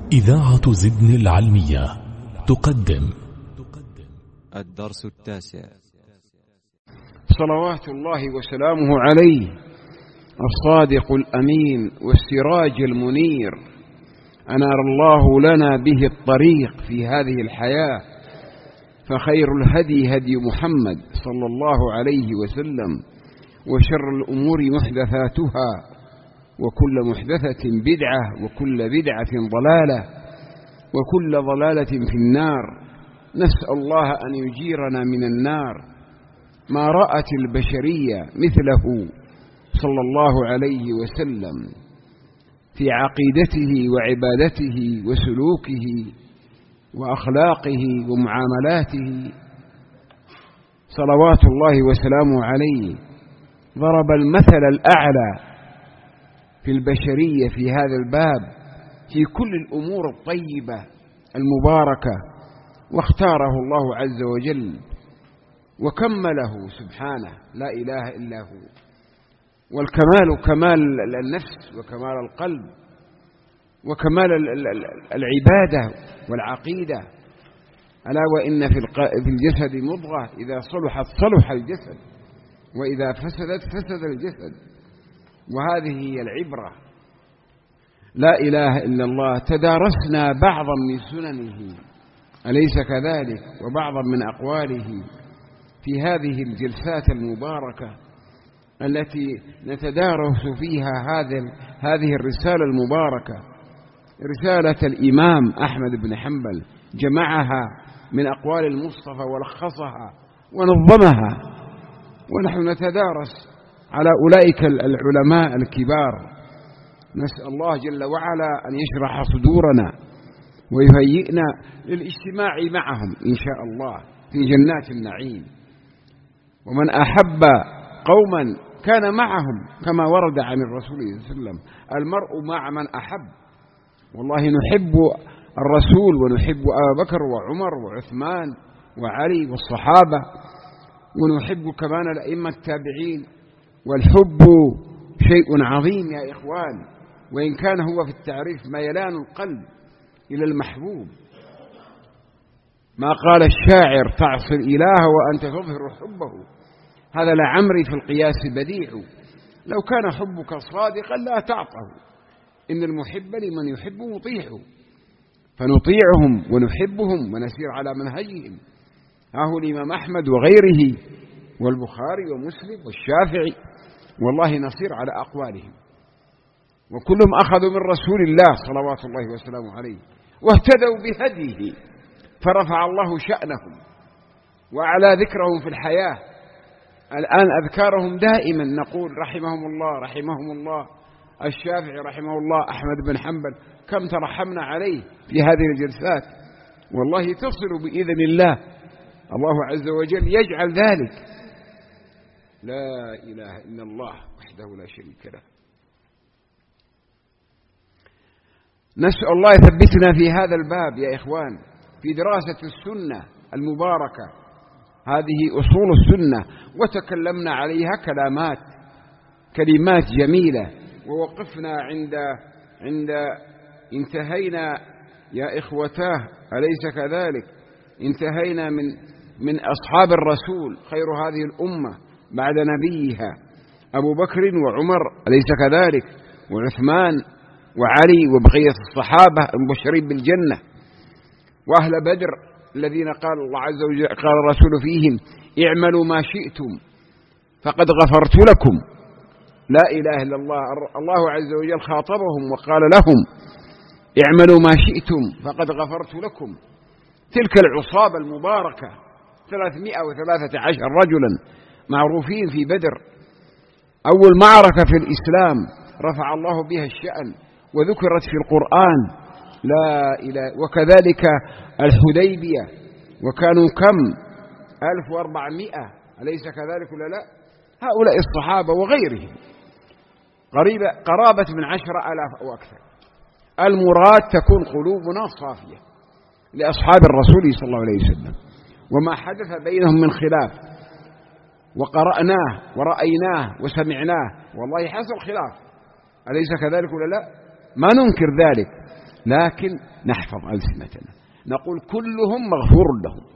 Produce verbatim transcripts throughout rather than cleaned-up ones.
إذاعة زدن العلمية تقدم الدرس التاسع. صلوات الله وسلامه عليه الصادق الأمين والسراج المنير، أنار الله لنا به الطريق في هذه الحياة، فخير الهدي هدي محمد صلى الله عليه وسلم، وشر الأمور محدثاتها، وكل محدثة بدعة، وكل بدعة ضلالة، وكل ضلالة في النار. نسأل الله أن يجيرنا من النار. ما رأت البشرية مثله صلى الله عليه وسلم في عقيدته وعبادته وسلوكه وأخلاقه ومعاملاته صلوات الله وسلامه عليه. ضرب المثل الأعلى في البشرية في هذا الباب في كل الأمور الطيبة المباركة، واختاره الله عز وجل وكمله سبحانه، لا إله إلا هو. والكمال كمال النفس وكمال القلب وكمال العبادة والعقيدة. ألا وإن في الجسد مضغة إذا صلحت صلح الجسد، وإذا فسدت فسد الجسد. وهذه هي العبرة. لا إله إلا الله. تدارسنا بعضا من سننه أليس كذلك، وبعضا من أقواله في هذه الجلسات المباركة التي نتدارس فيها هذه الرسالة المباركة، رسالة الإمام أحمد بن حنبل، جمعها من أقوال المصطفى ولخصها ونظمها، ونحن نتدارس على أولئك العلماء الكبار. نسأل الله جل وعلا أن يشرح صدورنا ويهيئنا للاجتماع معهم إن شاء الله في جنات النعيم. ومن أحب قوما كان معهم، كما ورد عن الرسول صلى الله عليه وسلم: المرء مع من أحب. والله نحب الرسول ونحب أبا بكر وعمر وعثمان وعلي والصحابة، ونحب كمان الأئمة التابعين. والحب شيء عظيم يا إخوان، وإن كان هو في التعريف ميلان القلب إلى المحبوب. ما قال الشاعر: تعصي الإله وأنت تظهر حبه. هذا لعمري في القياس بديع. لو كان حبك صادقا لا تعطه، إن المحب لمن يحب مطيع. فنطيعهم ونحبهم ونسير على منهجهم. ها هو الإمام أحمد وغيره والبخاري ومسلم والشافعي، والله نصير على أقوالهم، وكلهم أخذوا من رسول الله صلوات الله وسلامه عليه، واهتدوا بهديه، فرفع الله شأنهم وأعلى ذكرهم في الحياة. الآن أذكارهم دائما نقول رحمهم الله رحمهم الله، الشافعي رحمه الله، أحمد بن حنبل، كم ترحمنا عليه في هذه الجلسات. والله تصل بإذن الله، الله عز وجل يجعل ذلك. لا إله إلا الله وحده لا شريك له. نسأل الله يثبتنا في هذا الباب يا إخوان، في دراسة السنة المباركة. هذه أصول السنة، وتكلمنا عليها كلمات كلمات جميلة، ووقفنا عند عند انتهينا يا إخوتاه أليس كذلك؟ انتهينا من من أصحاب الرسول، خير هذه الأمة بعد نبيها أبو بكر وعمر أليس كذلك، وعثمان وعلي وبقية الصحابة المبشرين بالجنة، وأهل بدر الذين قال الله عز وجل قال الرسول فيهم: اعملوا ما شئتم فقد غفرت لكم. لا إله إلا الله. الله عز وجل خاطبهم وقال لهم: اعملوا ما شئتم فقد غفرت لكم. تلك العصابة المباركة ثلاثمائة وثلاثة عشر رجلا معروفين في بدر، أول معركة في الإسلام رفع الله بها الشأن وذكرت في القرآن. لا إله. وكذلك الحديبية، وكانوا كم؟ ألف وأربعمائة أليس كذلك ولا لا؟ هؤلاء الصحابة وغيرهم قريبة قرابة من عشر آلاف أو أكثر. المراد تكون قلوبنا صافية لأصحاب الرسول صلى الله عليه وسلم، وما حدث بينهم من خلاف وقرأناه ورأيناه وسمعناه، والله حصل خلاف أليس كذلك ولا لا؟ ما ننكر ذلك، لكن نحفظ ألسنتنا نقول كلهم مغفور لهم،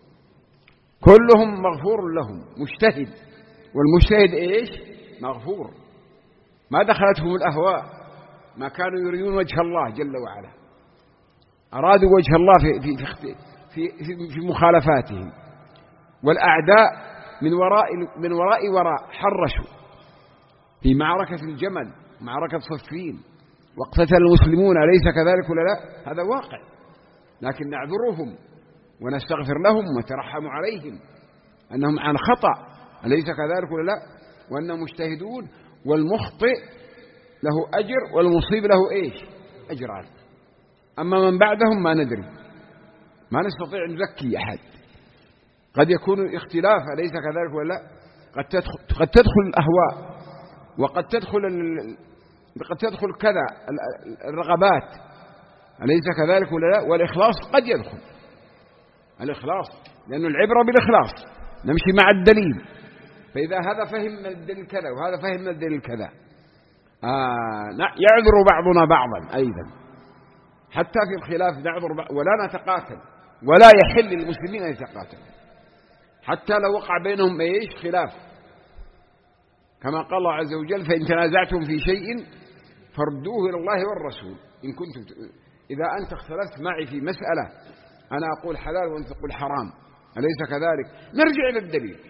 كلهم مغفور لهم، مجتهد، والمجتهد إيش؟ مغفور، ما دخلتهم الأهواء، ما كانوا يريدون وجه الله جل وعلا، أرادوا وجه الله في, في, في, في, في, في مخالفاتهم، والأعداء من وراء من وراء وراء حرشوا في معركة الجمل، معركة صفين، واقتتل المسلمون، أليس كذلك ولا لا؟ هذا واقع، لكن نعذرهم ونستغفر لهم ونترحم عليهم أنهم عن خطأ، أليس كذلك ولا لا؟ وأنهم مجتهدون، والمخطئ له أجر والمصيب له إيش؟ أجران. أما من بعدهم ما ندري، ما نستطيع أن نزكي أحد، قد يكون اختلاف، أليس كذلك ولا لا؟ قد تدخل, قد تدخل الأهواء، وقد تدخل قد تدخل كذا الرغبات، أليس كذلك ولا لا؟ والإخلاص قد يدخل الإخلاص، لأن العبرة بالإخلاص، نمشي مع الدليل، فإذا هذا فهم من الدليل كذا وهذا فهم من الدليل كذا آه يعذر بعضنا بعضا أيضا، حتى في الخلاف نعذر بعض، ولا نتقاتل، ولا يحل للمسلمين أن يتقاتلوا حتى لو وقع بينهم إيش؟ خلاف، كما قال الله عز وجل: فإن تنازعتم في شيء فردوه إلى الله والرسول إن كنتم. إذا أنت اختلفت معي في مسألة، أنا أقول حلال وأنت تقول حرام، أليس كذلك؟ نرجع إلى الدليل،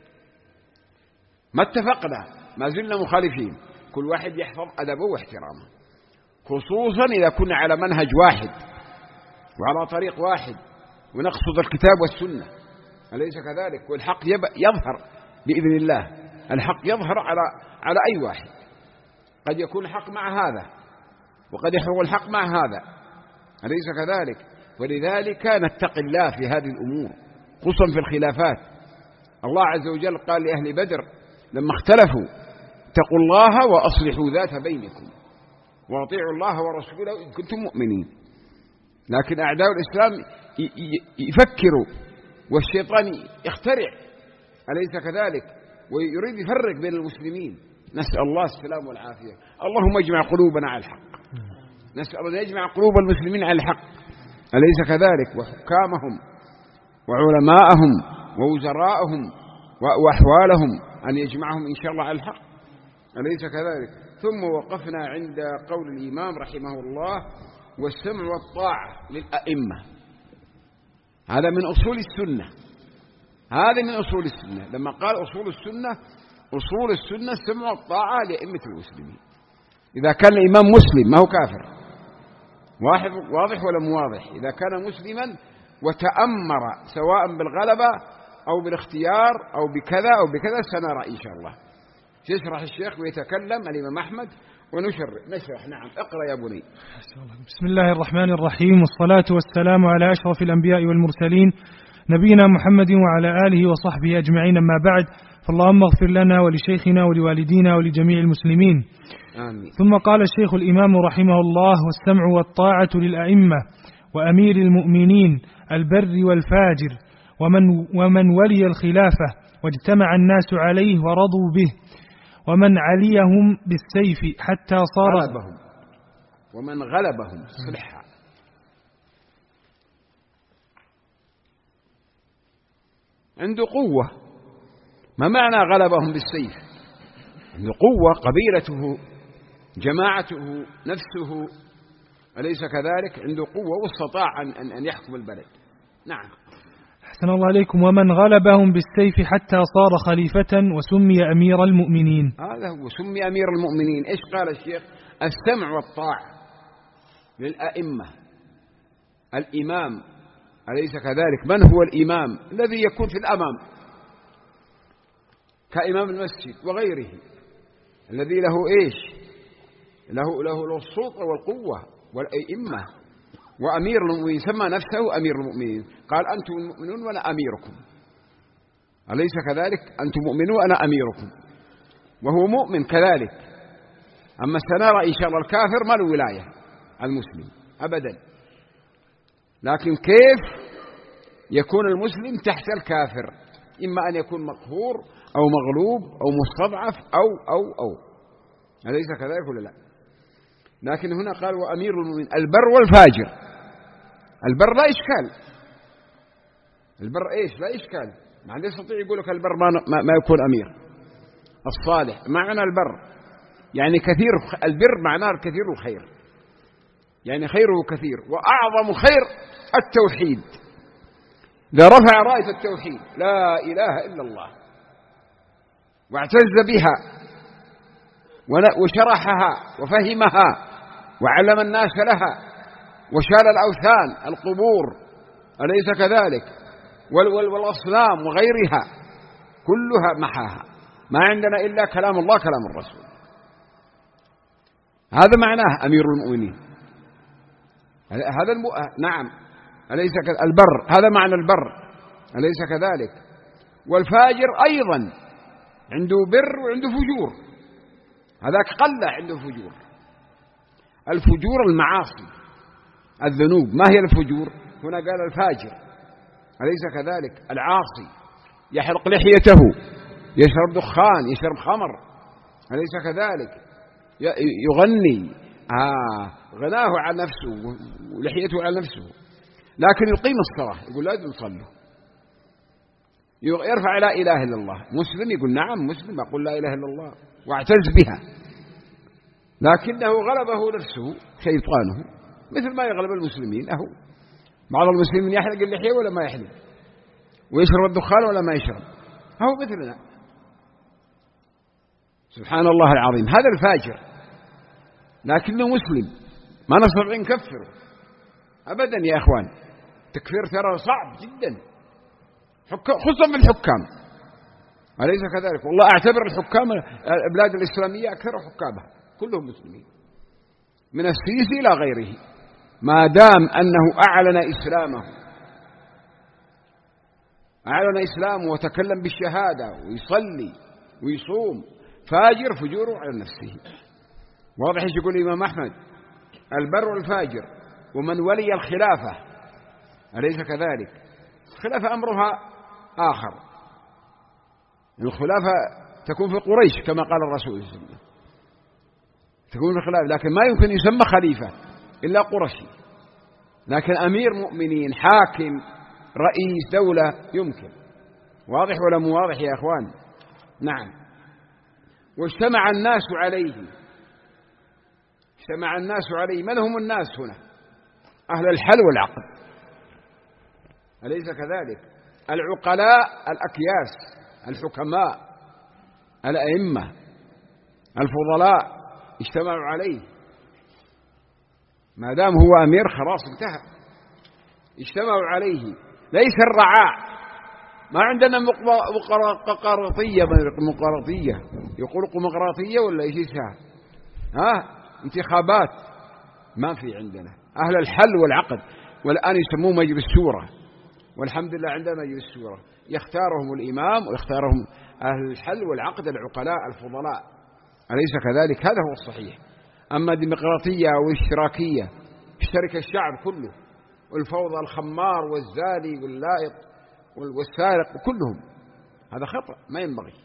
ما اتفقنا، ما زلنا مخالفين، كل واحد يحفظ أدبه واحترامه، خصوصا إذا كنا على منهج واحد وعلى طريق واحد ونقصد الكتاب والسنة، أليس كذلك؟ والحق يظهر بإذن الله، الحق يظهر على على أي واحد، قد يكون الحق مع هذا وقد يحرق الحق مع هذا، أليس كذلك؟ ولذلك نتقي الله في هذه الأمور، خصوصا في الخلافات. الله عز وجل قال لأهل بدر لما اختلفوا: اتقوا الله وأصلحوا ذات بينكم وأطيعوا الله ورسوله إن كنتم مؤمنين. لكن أعداء الإسلام يفكروا والشيطان يخترع، أليس كذلك؟ ويريد يفرق بين المسلمين. نسأل الله السلام والعافية. اللهم اجمع قلوبنا على الحق، نسأل الله يجمع قلوب المسلمين على الحق، أليس كذلك؟ وحكامهم وعلماءهم ووزراءهم وأحوالهم أن يجمعهم إن شاء الله على الحق، أليس كذلك؟ ثم وقفنا عند قول الإمام رحمه الله: والسمع والطاعة للأئمة. هذا من أصول السنة، هذا من أصول السنة. لما قال أصول السنة، أصول السنة السمع والطاعة لأئمة المسلمين. إذا كان الإمام مسلم ما هو كافر، واضح ولا مو واضح؟ إذا كان مسلما وتأمر سواء بالغلبة أو بالاختيار أو بكذا أو بكذا، سنرى إن شاء الله. يشرح الشيخ ويتكلم الإمام أحمد ونشرح نشرح. نعم، اقرأ يا بني. بسم الله الرحمن الرحيم، والصلاة والسلام على أشرف الأنبياء والمرسلين نبينا محمد وعلى آله وصحبه أجمعين، أما بعد، فاللهم اغفر لنا ولشيخنا ولوالدينا ولجميع المسلمين. آمين. ثم قال الشيخ الإمام رحمه الله: والسمع والطاعة للأئمة وأمير المؤمنين البر والفاجر ومن, ومن ولي الخلافة واجتمع الناس عليه ورضوا به، ومن عليهم بالسيف حتى صار غلبهم، ومن غلبهم صلحا. عنده قوة. ما معنى غلبهم بالسيف؟ عنده قوة، قبيلته، جماعته، نفسه، أليس كذلك؟ عنده قوة واستطاع أن, أن يحكم البلد. نعم. أحسن الله عليكم. ومن غلبهم بالسيف حتى صار خليفة وسمي أمير المؤمنين. هذا هو سمي أمير المؤمنين. إيش قال الشيخ؟ السمع والطاعة للأئمة. الإمام، أليس كذلك؟ من هو الإمام؟ الذي يكون في الأمام كإمام المسجد وغيره، الذي له إيش؟ له له له السلطة والقوة والأئمة. وأمير المؤمنين سمى نفسه أمير المؤمنين، قال: أنتم المؤمنون وأنا أميركم، أليس كذلك؟ أنتم مؤمنون وأنا أميركم، وهو مؤمن كذلك. أما سنرى إن شاء الله الكافر ما له ولاية المسلم أبدا. لكن كيف يكون المسلم تحت الكافر؟ إما أن يكون مقهور أو مغلوب أو مستضعف أو أو أو أليس كذلك ولا لا؟ لكن هنا قال: وأمير المؤمنين البر والفاجر. البر لا إشكال، البر إيش لا إشكال، ما حد يستطيع يقول لك البر ما, ما يكون أمير. الصالح معنى البر يعني كثير، البر معناه الكثير الخير، يعني خيره كثير، وأعظم خير التوحيد. إذا رفع راية التوحيد لا إله إلا الله واعتز بها وشرحها وفهمها وعلم الناس لها وشال الأوثان القبور، أليس كذلك؟ والأصنام وغيرها كلها محاها، ما عندنا إلا كلام الله كلام الرسول. هذا معناه أمير المؤمنين. هذا الم... نعم أليس كذلك؟ البر هذا معنى البر، أليس كذلك؟ والفاجر أيضا عنده بر وعنده فجور، هذاك قلة عنده فجور. الفجور المعاصي الذنوب. ما هي الفجور؟ هنا قال الفاجر، أليس كذلك؟ العاصي يحرق لحيته، يشرب دخان، يشرب خمر، أليس كذلك؟ يغني، آه غناه عن نفسه ولحيته عن نفسه، لكن يقيم الصلاة يقول لا نصلي، يرفع لا إله إلا الله. مسلم يقول نعم مسلم، أقول لا إله إلا الله واعتز بها، لكنه غلبه نفسه شيطانه، مثل ما يغلب المسلمين. أهو بعض المسلمين يحلق اللحية ولا ما يحلق، ويشرب الدخان ولا ما يشرب، أهو مثلنا. سبحان الله العظيم. هذا الفاجر لكنه مسلم، ما نستطيع نكفره أبدا يا أخوان. تكفير ترى صعب جدا، خصوصا في الحكام، أليس كذلك؟ والله أعتبر الحكام البلاد الإسلامية أكثر حكامها كلهم مسلمين، من السيسي إلى غيره، ما دام أنه أعلن إسلامه أعلن إسلامه وتكلم بالشهادة ويصلي ويصوم. فاجر فجوره على نفسه. واضح ايش يقول الإمام أحمد؟ البر والفاجر ومن ولي الخلافة، أليس كذلك؟ الخلافة أمرها آخر، الخلافة تكون في قريش كما قال الرسول صلى الله عليه وسلم، تكون في الخلافة، لكن ما يمكن يسمى خليفة إلا قرشي. لكن أمير مؤمنين، حاكم، رئيس دولة يمكن. واضح ولا مو واضح يا أخوان؟ نعم. واجتمع الناس عليه، اجتمع الناس عليه. من هم الناس هنا؟ أهل الحل والعقد، أليس كذلك؟ العقلاء الأكياس، الحكماء، الأئمة، الفضلاء اجتمعوا عليه. ما دام هو أمير خلاص انتهى، اجتمعوا عليه. ليس الرعاع، ما عندنا مقراطية، مقراطية يقول قمقراطية ولا ايش اسمها، ها انتخابات، ما في عندنا. أهل الحل والعقد، والآن يسموه مجلس شورى، والحمد لله عندنا مجلس شورى يختارهم الإمام ويختارهم أهل الحل والعقد، العقلاء الفضلاء، أليس كذلك؟ هذا هو الصحيح. أما ديمقراطية واشتراكية اشترك الشعب كله، والفوضى، الخمار والزاني واللائط والسارق كلهم، هذا خطأ ما ينبغي.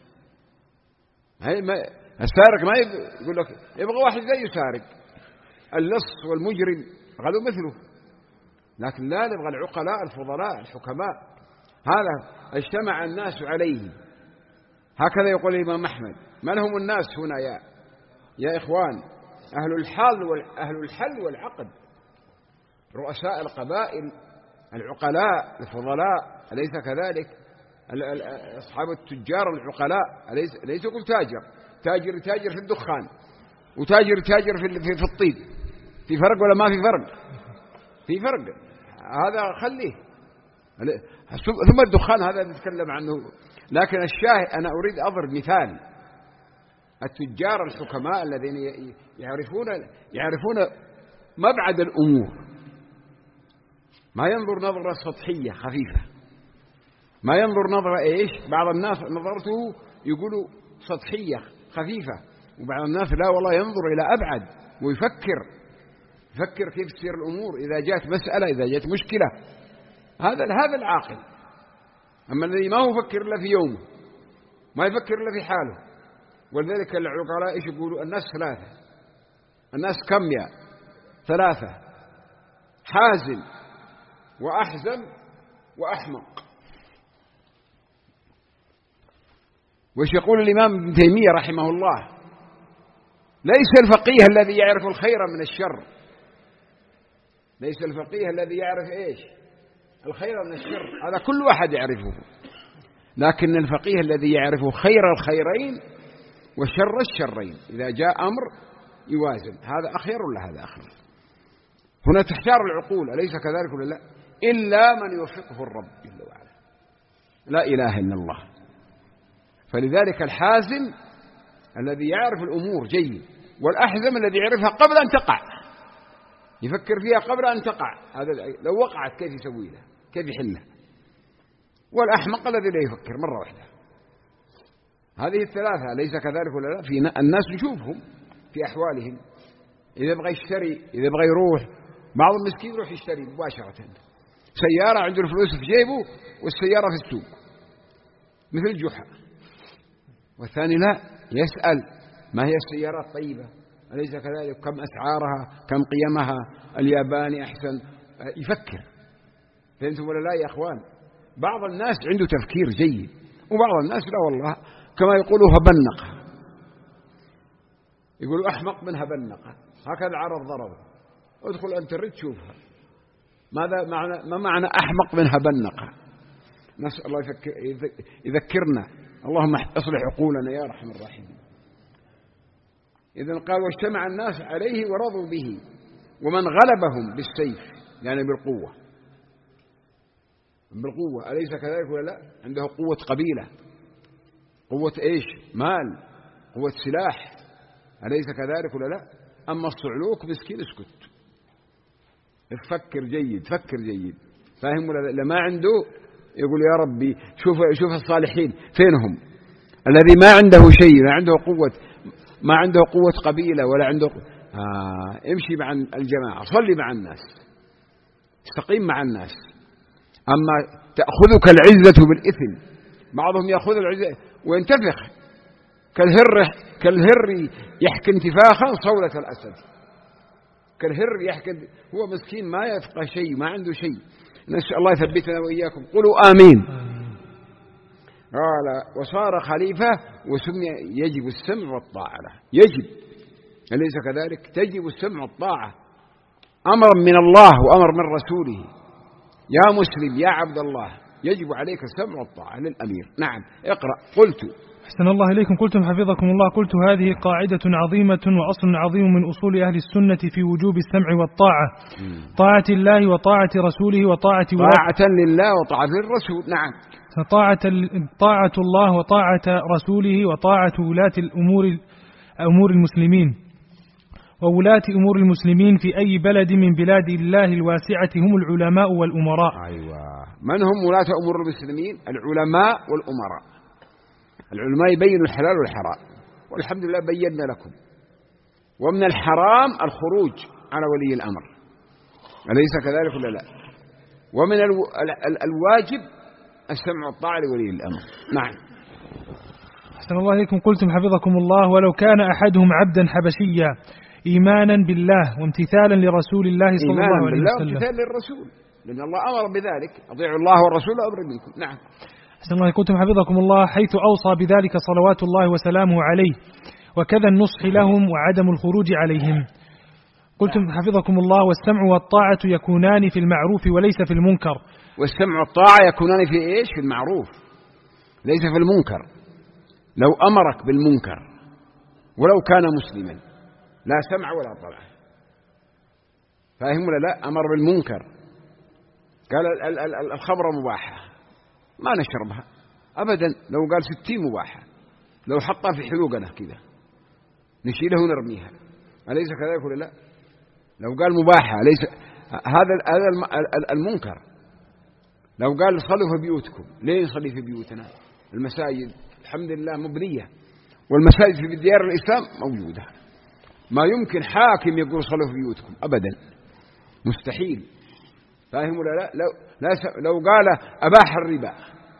السارق ما يقول لك يبغى واحد زي يسارق، اللص والمجرم غلو مثله، لكن لا نبغى العقلاء الفضلاء الحكماء. هذا اجتمع الناس عليه، هكذا يقول الإمام أحمد. من هم الناس هنا يا يا إخوان؟ أهل الحل أهل الحل والعقد، رؤساء القبائل، العقلاء الفضلاء، أليس كذلك؟ أصحاب التجار العقلاء، أليس ليس يقول تاجر تاجر تاجر في الدخان وتاجر تاجر في في الطيب، في فرق ولا ما في فرق؟ في فرق. هذا خليه، ثم الدخان هذا نتكلم عنه. لكن الشاهد أنا أريد أضرب مثال، التجار الحكماء الذين يعرفون يعرفون مبعد الأمور، ما ينظر نظرة سطحية خفيفة، ما ينظر نظرة إيش؟ بعض الناس نظرته يقولوا سطحية خفيفة، وبعض الناس لا والله ينظر إلى أبعد ويفكر يفكر كيف تصير الأمور إذا جاءت مسألة، إذا جاءت مشكلة. هذا هذا العاقل. أما الذي ما هو يفكر إلا في يومه، ما يفكر إلا في حاله. ولذلك العقلاء إيش يقولوا؟ الناس ثلاثة. الناس كم يا ثلاثة؟ حازم وأحزم وأحمق. وش يقول الإمام ابن تيمية رحمه الله؟ ليس الفقيه الذي يعرف الخير من الشر، ليس الفقيه الذي يعرف إيش الخير من الشر، هذا كل واحد يعرفه، لكن الفقيه الذي يعرف خير الخيرين وشر الشرين، إذا جاء أمر يوازن هذا أخير ولا هذا أخير. هنا تحتار العقول، أليس كذلك ولا لا؟ إلا من يوفقه الرب جل وعلا، لا إله إلا الله. فلذلك الحازم الذي يعرف الأمور جيد، والأحزم الذي يعرفها قبل أن تقع، يفكر فيها قبل أن تقع، هذا لو وقعت كيف يسوي لها، كيف يحلها. والأحمق الذي لا يفكر مرة واحدة. هذه الثلاثة أليس كذلك ولا لا؟ في الناس نشوفهم في أحوالهم، إذا بغى يشتري، إذا بغى يروح، بعض المسكين يروح يشتري مباشرة سيارة، عنده الفلوس في جيبه والسيارة في السوق مثل جحا. والثاني لا، يسأل ما هي السيارات طيبة، أليس كذلك، كم أسعارها، كم قيمها، الياباني أحسن، يفكر. فهمتم ولا لا يا أخوان؟ بعض الناس عنده تفكير جيد، وبعض الناس لا والله، كما يقولوا هبنقة، يقولوا أحمق من هبنقة، هكذا العرب ضربوا. ادخل انترنت شوفها، ماذا معنى، ما معنى أحمق من هبنقة؟ نسأل الله يفكر يذكرنا، اللهم اصلح عقولنا يا أرحم الراحمين. إذن قال واجتمع الناس عليه ورضوا به، ومن غلبهم بالسيف يعني بالقوة، بالقوة، أليس كذلك ولا لا؟ عنده قوة قبيلة، قوة إيش؟ مال، قوة سلاح، أليس كذلك ولا لا؟ أما الصعلوك مسكين اسكت، فكر جيد، فكر جيد، فاهم ولا لا؟ ما عنده يقول يا ربي شوف شوف الصالحين فينهم، الذي ما عنده شيء، لا عنده قوة، ما عنده قوة قبيلة ولا عنده آه امشي مع الجماعة، صلي مع الناس، استقيم مع الناس. أما تأخذك العزة بالإثم، بعضهم يأخذ العزة وينتفخ كالهر، كالهر يحكي انتفاخا صولة الأسد، كالهر يحكي، هو مسكين ما يفقه شيء، ما عنده شيء. نسأل الله يثبتنا وإياكم، قولوا آمين. قال وصار خليفة وسمي يجب السمع والطاعة له، يجب، أليس كذلك؟ تجب السمع والطاعة، أمر من الله وأمر من رسوله. يا مسلم يا عبد الله يجب عليك السمع والطاعة للأمير. نعم اقرأ. قلت أحسن الله إليكم، قلتم حفظكم الله، قلت هذه قاعدة عظيمة وأصل عظيم من أصول أهل السنة في وجوب السمع والطاعة، طاعة الله وطاعة رسوله وطاعة طاعة لله وطاعة للرسول. نعم، طاعة طاعة الله وطاعة رسوله وطاعة ولاة الأمور أمور المسلمين، وولاة أمور المسلمين في أي بلد من بلاد الله الواسعة هم العلماء والأمراء. أيوة، من هم ولاة أمور المسلمين؟ العلماء والأمراء. العلماء يبينوا الحلال والحرام، والحمد لله بينا لكم. ومن الحرام الخروج على ولي الأمر، أليس كذلك ولا لا؟ ومن الو... ال... ال... الواجب السمع والطاعة لولي الأمر. نعم. أحسن الله إليكم، قلتم حفظكم الله ولو كان أحدهم عبدا حبشيا إيمانا بالله وامتثالا لرسول الله صلى الله عليه وسلم. إيمانا بالله وامتثالا للرسول، لأن الله أمر بذلك، أطيعوا الله والرسول أمر منكم. نعم. أحسن الله إليكم، حفظكم الله، حيث أوصى بذلك صلوات الله وسلامه عليه، وكذا النصح لهم وعدم الخروج عليهم. قلتم حفظكم الله والسمع والطاعة يكونان في المعروف وليس في المنكر. والسمع والطاعة يكونان في إيش؟ في المعروف ليس في المنكر. لو أمرك بالمنكر ولو كان مسلما لا سمع ولا طاعة، فاهم ولا لا؟ أمر بالمنكر، قال الخمر مباحة ما نشربها أبدا، لو قال ستين مباحة، لو حطها في حلوقنا كذا نشيلها ونرميها، أليس كذلك ولا لا؟ لو قال مباحة ليس هذا هذا المنكر. لو قال صلوا في بيوتكم، ليه نصلي في بيوتنا؟ المساجد الحمد لله مبنية، والمساجد في ديار الإسلام موجودة، ما يمكن حاكم يقول صلوا في بيوتكم أبدا، مستحيل، فاهم ولا لا؟ لو, لا س... لو قال أباح الربا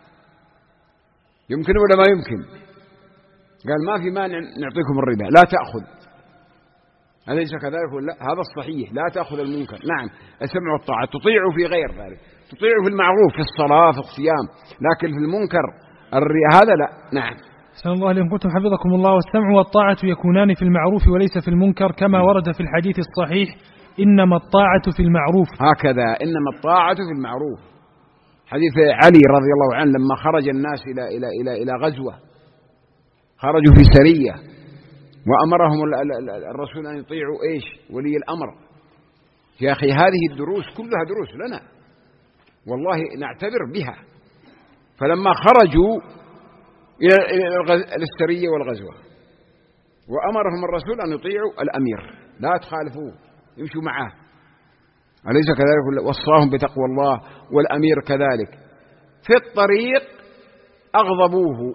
يمكن ولا ما يمكن؟ قال ما في مانع نعطيكم الربا، لا تأخذ، أليس كذلك ولا؟ هذا الصحيح، لا تأخذ المنكر. نعم، السمع والطاعة تطيع في غير ذلك، تطيع في المعروف في الصلاة في الصيام، لكن في المنكر الرياء هذا لا. نعم. أحسن الله إليكم. قلتم حفظكم الله والسمع والطاعة يكونان في المعروف وليس في المنكر، كما ورد في الحديث الصحيح إنما الطاعة في المعروف. هكذا، إنما الطاعة في المعروف. حديث علي رضي الله عنه لما خرج الناس إلى إلى إلى إلى غزوة، خرجوا في سرية وأمرهم الرسول أن يطيعوا إيش؟ ولي الأمر. يا أخي هذه الدروس كلها دروس لنا والله نعتبر بها. فلما خرجوا إلى السرية والغزوة وأمرهم الرسول أن يطيعوا الأمير، لا تخالفوه، يمشوا معه، أليس كذلك؟ وصاهم بتقوى الله، والأمير كذلك. في الطريق أغضبوه،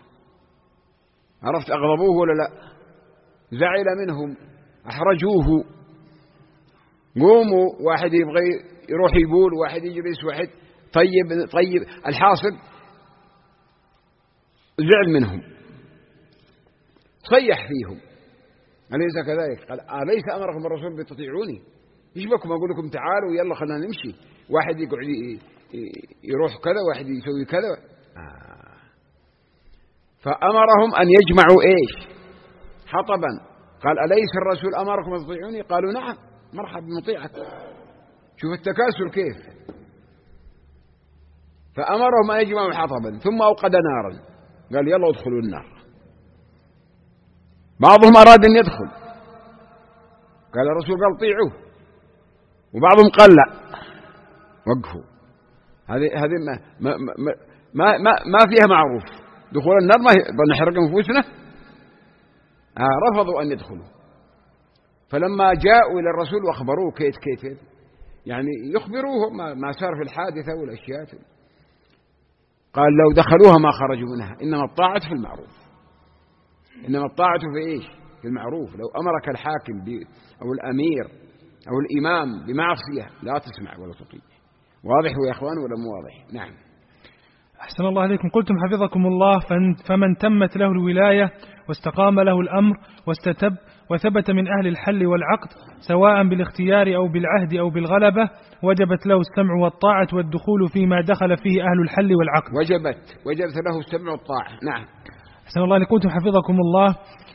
عرفت أغضبوه ولا لا؟ زعل منهم، أحرجوه. قوموا، واحد يبغى يروح يبول، واحد يجلس، واحد طيب طيب الحاصل زعل منهم، صيح فيهم، أليس كذلك؟ قال أليس أمركم الرسول بتطيعوني؟ إيش بكم أقول لكم تعالوا يلا خلنا نمشي، واحد يقعد يروح كذا، واحد يسوي كذا. آه. فأمرهم أن يجمعوا إيش؟ حطبا. قال أليس الرسول أمركم أن تطيعوني؟ قالوا نعم، مرحبا بمطيعك. شوف التكاسل كيف. فأمرهم أن يجمعوا حطبا ثم أوقد نارا، قال يلا ادخلوا النار. بعضهم أراد أن يدخل، قال الرسول قال طيعوه، وبعضهم قال لا وقفوا. هذه هذه ما ما ما ما, ما فيها معروف. دخول النار ما نحرق نفوسنا. آه رفضوا أن يدخلوا. فلما جاءوا إلى الرسول وأخبروه كيف كيف يعني يخبروه ما, ما صار في الحادثة والأشياء، قال لو دخلوها ما خرجوا منها. إنما الطاعة في المعروف، إنما الطاعة في إيش؟ في المعروف. لو أمرك الحاكم أو الأمير أو الإمام بمعصية لا تسمع ولا تطيع. واضح يا إخوان ولا مو واضح؟ نعم. أحسن الله عليكم. قلتم حفظكم الله فمن تمت له الولاية واستقام له الأمر واستتب وثبت من أهل الحل والعقد سواء بالاختيار أو بالعهد أو بالغلبة وجبت له السمع والطاعة والدخول فيما دخل فيه أهل الحل والعقد. وجبت وجبت له السمع والطاعة. نعم. أحسن الله عليكم. قلتم حفظكم الله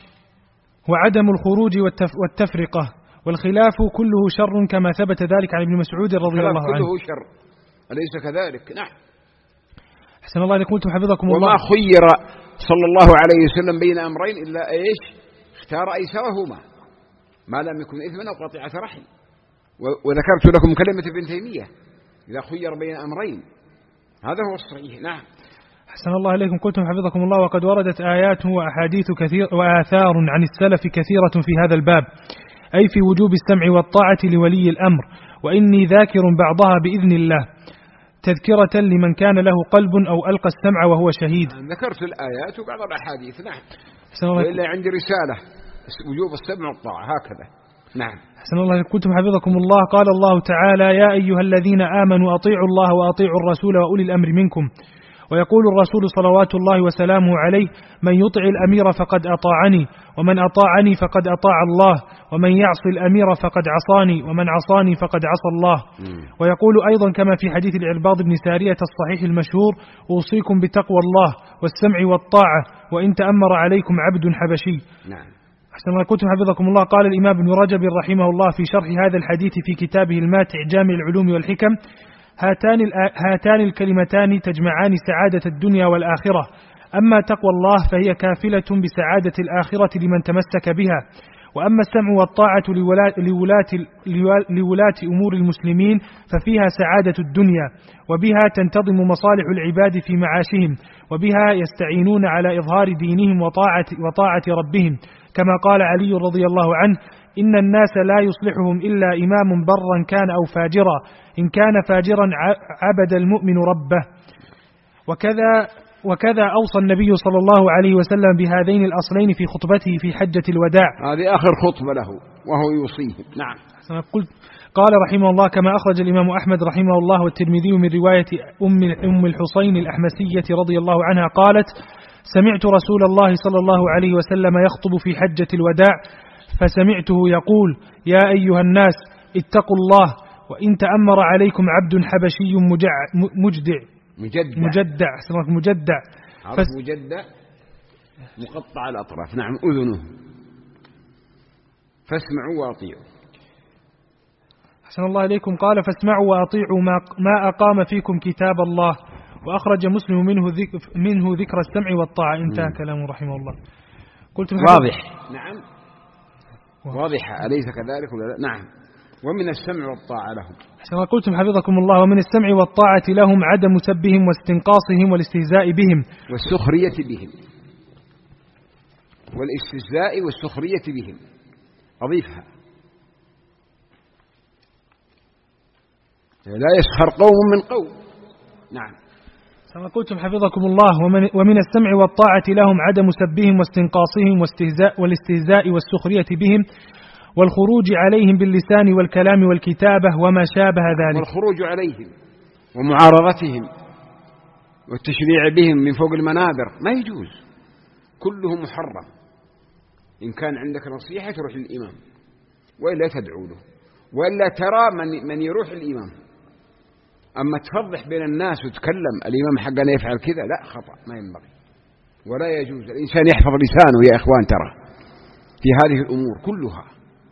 وعدم الخروج والتفرقة والخلاف كله شر كما ثبت ذلك عن ابن مسعود رضي الله عنه. كله شر، أليس كذلك؟ نعم. أحسن الله عليكم. قلتم حفظكم الله وما خير صلى الله عليه وسلم بين أمرين إلا إيش؟ اختار أيسرهما ما لم يكن إثما أو قطيعة رحم. وذكرت لكم كلمة ابن تيمية إذا خير بين أمرين، هذا هو الصحيح. نعم. أحسن الله عليكم. قلتم حفظكم الله وقد وردت آيات وأحاديث كثير وآثار عن السلف كثيرة في هذا الباب، أي في وجوب السمع والطاعة لولي الأمر، وإني ذاكر بعضها بإذن الله تذكرة لمن كان له قلب أو ألقى السمع وهو شهيد. ذكرت الآيات وبعض الأحاديث. نعم. الله وإلا عندي رسالة وجوب السمع والطاعة هكذا. نعم. أحسن الله. كنتم حفظكم الله. قال الله تعالى يا أيها الذين آمنوا أطيعوا الله وأطيعوا الرسول وأولي الأمر منكم. ويقول الرسول صلوات الله وسلامه عليه من يطع الأمير فقد أطاعني ومن أطاعني فقد أطاع الله ومن يعصي الأمير فقد عصاني ومن عصاني فقد عصى الله. ويقول أيضا كما في حديث العرباض بن سارية الصحيح المشهور أوصيكم بتقوى الله والسمع والطاعة وإن تأمر عليكم عبد حبشي. نعم. أحسن الله. كنتم حفظكم الله. قال الإمام ابن رجب رحمه الله في شرح هذا الحديث في كتابه الماتع جامع العلوم والحكم هاتان, هاتان الكلمتان تجمعان سعادة الدنيا والآخرة. أما تقوى الله فهي كافلة بسعادة الآخرة لمن تمسك بها، وأما السمع والطاعة لولاة, لولاة أمور المسلمين ففيها سعادة الدنيا، وبها تنتظم مصالح العباد في معاشهم، وبها يستعينون على إظهار دينهم وطاعة, وطاعة ربهم، كما قال علي رضي الله عنه إن الناس لا يصلحهم إلا إمام برا كان أو فاجرا، إن كان فاجرا عبد المؤمن ربه. وكذا وكذا أوصى النبي صلى الله عليه وسلم بهذين الأصلين في خطبته في حجة الوداع. هذه آخر خطبة له وهو يوصيه. نعم. قلت قال رحمه الله كما أخرج الإمام أحمد رحمه الله والترمذي من رواية أم أم الحسين الأحمسية رضي الله عنها قالت سمعت رسول الله صلى الله عليه وسلم يخطب في حجة الوداع فسمعته يقول: يا أيها الناس اتقوا الله، وإن تأمر عليكم عبد حبشي مجع مجدع مجدع مجدع مجدع فس مجدع مقطع الأطراف، نعم، أذنه، فاسمعوا وأطيعوا. أحسن الله إليكم. قال: فاسمعوا وأطيعوا ما, ما أقام فيكم كتاب الله. وأخرج مسلم منه ذكر, منه ذكر السمع والطاعة. انتهى كلامه رحمه الله. قلت واضح؟ نعم واضح، أليس كذلك ولا لا؟ نعم. ومن السمع والطاعة لهم. أحسن الله. قلتم حفظكم الله: ومن السمع والطاعة لهم عدم سبهم واستنقاصهم والاستهزاء بهم والسخرية بهم، والاستهزاء والسخرية بهم، أضيفها. لا يسخر قوم من قوم. نعم. كما قلتم حفظكم الله: ومن, ومن السمع والطاعة لهم عدم سبهم واستنقاصهم واستهزاء والاستهزاء والسخرية بهم والخروج عليهم باللسان والكلام والكتابة وما شابه ذلك. والخروج عليهم ومعارضتهم والتشريع بهم من فوق المنابر ما يجوز، كله محرم. إن كان عندك نصيحة تروح للإمام، وإلا تدعو له، وإلا ترى من, من يروح الإمام. أما تفضح بين الناس وتكلم الإمام حقنا يفعل كذا، لا، خطأ، ما ينبغي ولا يجوز. الإنسان يحفظ لسانه يا إخوان، ترى في هذه الأمور كلها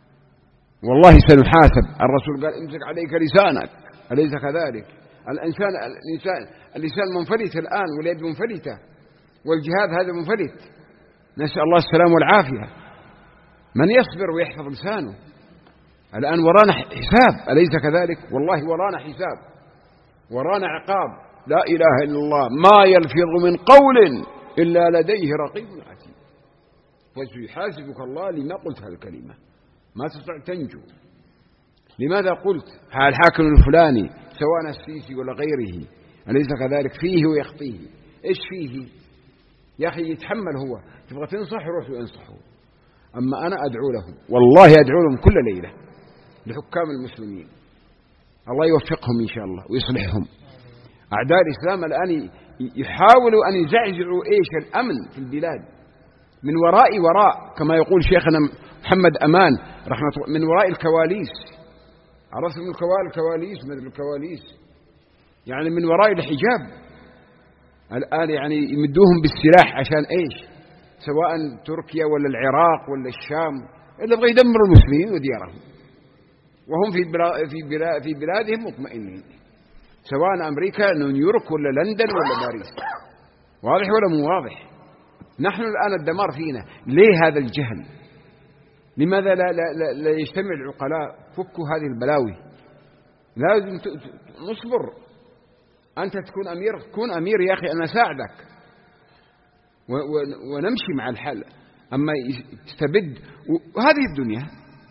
والله سنحاسب. الرسول قال: امسك عليك لسانك، أليس كذلك؟ الإنسان الإنسان اللسان منفلت الآن، واليد منفلتة، والجهاد هذا منفلت، نسأل الله السلام والعافية. من يصبر ويحفظ لسانه؟ الآن ورانا حساب، أليس كذلك؟ والله ورانا حساب، ورانا عقاب. لا إله إلا الله، ما يلفظ من قول إلا لديه رقيب عتيد، وسيحاسبك الله لما قلت هذه الكلمة، ما تستطيع تنجو. لماذا قلت هذا الحاكم الفلاني، سواء السيسي ولا غيره، أليس كذلك؟ فيه ويخطيه. إيش فيه يا أخي؟ يتحمل هو. تبغى تنصح روح وانصحه. أما أنا أدعو لهم، والله أدعو لهم كل ليلة، لحكام المسلمين، الله يوفقهم إن شاء الله ويصلحهم. أعداء الإسلام الآن يحاولوا أن يزعزعوا إيش الأمن في البلاد من وراء وراء، كما يقول شيخنا محمد أمان رحمة الله، من وراء الكواليس. عرفت من الكواليس؟ من الكواليس يعني من وراء الحجاب. الآن يعني يمدوهم بالسلاح عشان إيش؟ سواء تركيا ولا العراق ولا الشام، اللي يبغى يدمر المسلمين وديارهم، وهم في في بلادهم مطمئنين، سواء أمريكا نيويورك ولا لندن ولا باريس. واضح ولا مو واضح؟ نحن الآن الدمار فينا. ليه هذا الجهل؟ لماذا لا, لا, لا, لا يجتمع العقلاء؟ فكوا هذه البلاوي. لازم نصبر. أنت تكون أمير، كون أمير يا أخي، أنا أساعدك ونمشي مع الحل. أما تستبد، وهذه الدنيا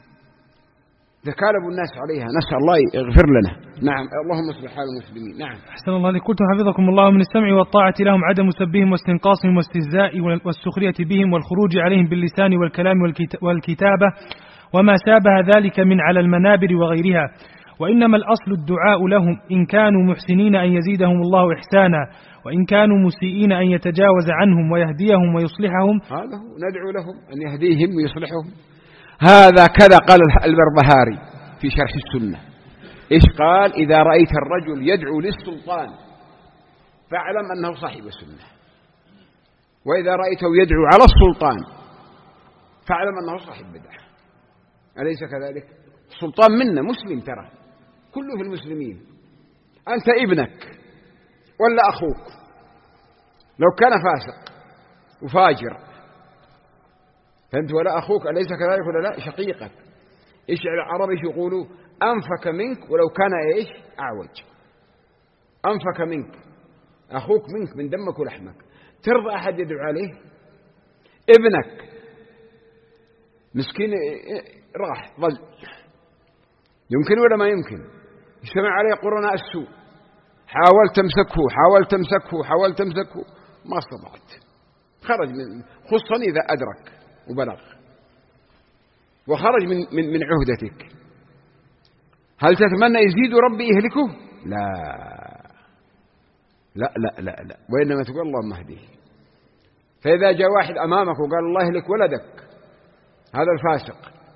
تكالب الناس عليها، نسأل الله يغفر لنا. نعم، اللهم اصلح حال المسلمين. نعم. أحسن الله عليكم. قلتم حفظكم الله: من السمع والطاعة لهم عدم سبهم واستنقاصهم واستهزاء والسخرية بهم والخروج عليهم باللسان والكلام والكتابة وما شابه ذلك من على المنابر وغيرها. وإنما الأصل الدعاء لهم، إن كانوا محسنين أن يزيدهم الله إحسانا، وإن كانوا مسيئين أن يتجاوز عنهم ويهديهم ويصلحهم. هذا هو، ندعو لهم أن يهديهم ويصلحهم. هذا كذا قال البربهاري في شرح السنة. إيش قال؟ إذا رأيت الرجل يدعو للسلطان فاعلم أنه صاحب السنة، وإذا رأيته يدعو على السلطان فاعلم أنه صاحب بدعة. أليس كذلك؟ السلطان منا مسلم، ترى كله في المسلمين. أنت ابنك ولا أخوك لو كان فاسق وفاجر، فأنت ولا أخوك، أليس كذلك ولا لا؟ شقيقك. إيش العرب إيش يقولوا؟ أنفك منك ولو كان إيش أعوج. أنفك منك، أخوك منك من دمك ولحمك، ترضى أحد يدعو عليه؟ ابنك مسكين راح ضل، يمكن ولا ما يمكن؟ اجتمع عليه قرناء السوء، حاولت تمسكه حاولت تمسكه حاولت تمسكه ما استطعت، خرج من، خصوصا إذا أدرك وبلغ وخرج من من من عهدتك. هل تتمنى يزيد ربي يهلكه؟ لا لا لا لا, لا. وإنما تقول اللهم اهديه. فإذا جاء واحد أمامك وقال الله يهلك ولدك، هذا الفاسق،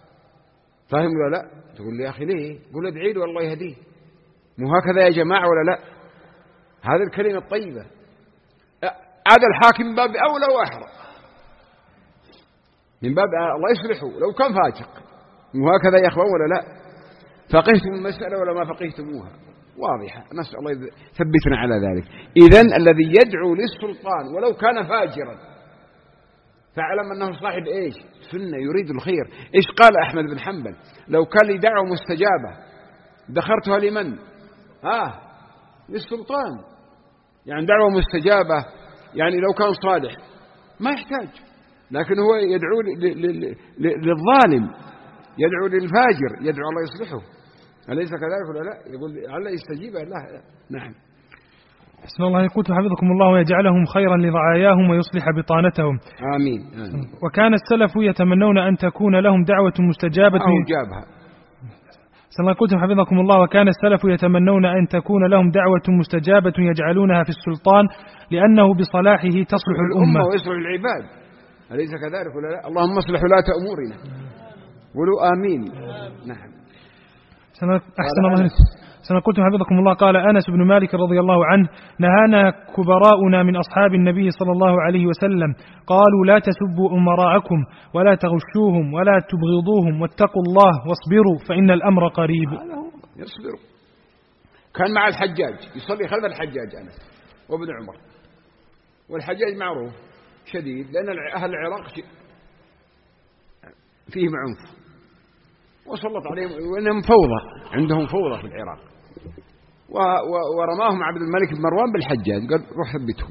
فاهم ولا لا؟ تقول لي يا أخي ليه؟ قول ادعي له والله يهديه. مو هكذا يا جماعة ولا لا؟ هذه الكلمة الطيبة. هذا الحاكم من باب أولى وأحرى، من باب الله يصلحه لو كان فاجق. مو هكذا يا أخوان ولا لا؟ فقهتم المسألة ولا ما فقهتموها؟ واضحة. نسأل الله يثبتنا على ذلك. إذن الذي يدعو للسلطان ولو كان فاجرا فاعلم أنه صاحب إيش؟ سنة، يريد الخير. إيش قال أحمد بن حنبل؟ لو كان لي دعوة مستجابة دخرتها لمن؟ آه للسلطان. يعني دعوة مستجابة، يعني لو كان صالح ما يحتاج، لكن هو يدعو للظالم، يدعو للفاجر، يدعو الله يصلحه. أليس كذلك ولا لا؟ يقول على يستجيب له. نعم. حسن الله يقول حفظكم الله ويجعلهم خيرا لرعاياهم ويصلح بطانتهم. آمين. آمين. وكان السلف يتمنون أن تكون لهم دعوة مستجابة. أو جابها. حسن الله يقول حفظكم الله وكان السلف يتمنون أن تكون لهم دعوة مستجابة يجعلونها في السلطان لأنه بصلاحه تصلح الأمة ويصلح العباد. أليس كذلك ولا لا؟ اللهم اصلح ولاة أمورنا. قولوا آمين. نعم. أحسن الله سنقول حفظكم الله. قال أنس بن مالك رضي الله عنه نهانا كبراؤنا من أصحاب النبي صلى الله عليه وسلم قالوا لا تسبوا أمراءكم ولا تغشوهم ولا تبغضوهم واتقوا الله واصبروا فإن الأمر قريب. يصبروا. كان مع الحجاج يصلي خلف الحجاج أنس وابن عمر، والحجاج معروف شديد لأن أهل العراق فيهم عنف وسلط عليهم، وإنهم فوضى، عندهم فوضى في العراق، ورماهم عبد الملك بن مروان بالحجاج قال روح ثبتهم.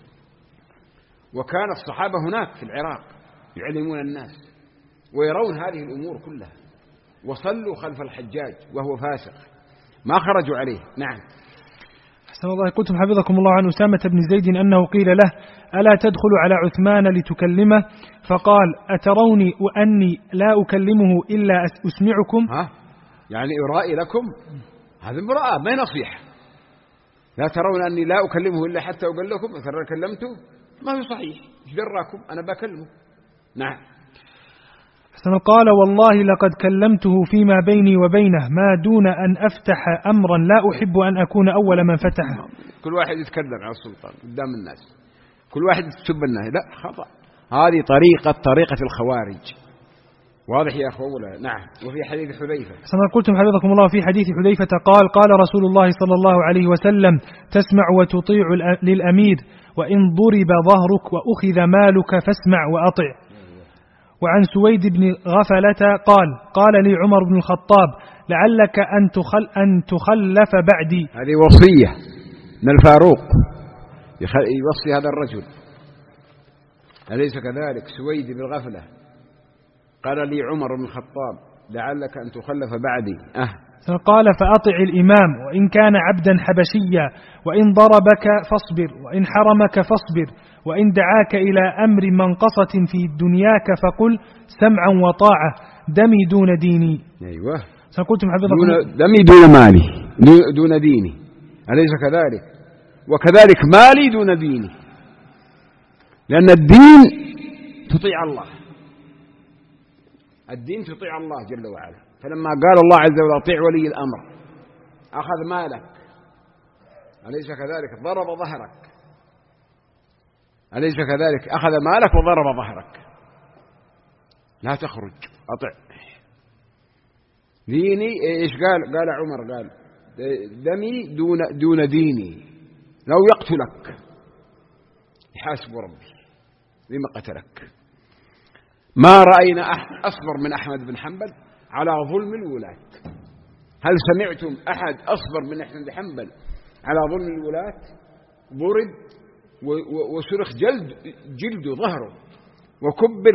وكان الصحابة هناك في العراق يعلمون الناس ويرون هذه الأمور كلها، وصلوا خلف الحجاج وهو فاسق ما خرجوا عليه. نعم. أحسن الله قلتم حفظكم الله عن أسامة بن زيد أنه قيل له ألا تدخل على عثمان لتكلمه؟ فقال أتروني وأني لا أكلمه إلا أسمعكم؟ ها؟ يعني إرائي لكم هذا امرأة ما نصيحة. لا ترون أني لا أكلمه إلا حتى أقول لكم مثلا كلمته؟ ما هو صحيح. إيش دراكم أنا بكلمه. نعم. قال والله لقد كلمته فيما بيني وبينه ما دون أن أفتح أمرا لا أحب أن أكون أول من فتحه. كل واحد يتكلم على السلطان قدام الناس، كل واحد يسب الناس، لا خطأ. هذه طريقة طريقة الخوارج. واضح يا أخوة ولا؟ نعم. وفي حديث حذيفة كما قلتم حفظكم الله في حديث حذيفة قال قال رسول الله صلى الله عليه وسلم تسمع وتطيع للأمير وإن ضرب ظهرك وأخذ مالك فاسمع وأطع. وعن سويد بن غفلة قال قال لي عمر بن الخطاب لعلك أن, تخل أن تخلف بعدي. هذه وصية من الفاروق يوصي هذا الرجل، أليس كذلك؟ سويد بن غفلة قال لي عمر بن الخطاب لعلك أن تخلف بعدي. أه. قال فأطع الإمام وإن كان عبدا حبشيا وإن ضربك فاصبر وإن حرمك فاصبر وإن دعاك إلى أمر منقصة في دنياك فقل سمعا وطاعة دمي دون ديني. أيوة. سنقولتم حفظكم دون دمي دون مالي دون ديني، أليس كذلك؟ وكذلك مالي دون ديني، لأن الدين تطيع الله، الدين تطيع الله جل وعلا. فلما قال الله عز وجل اطيع ولي الأمر أخذ مالك، أليس كذلك؟ ضرب ظهرك، أليس كذلك؟ أخذ مالك وضرب ظهرك. لا تخرج، أطع ديني. إيش قال؟ قال عمر قال دمي دون دون ديني، لو يقتلك يحاسب ربي لما قتلك. ما رأينا أصبر من أحمد بن حنبل على ظلم الولاة. هل سمعتم أحد أصبر من أحمد بن حنبل على ظلم الولاة؟ ضرب وسرخ جلد جلد ظهره وكبر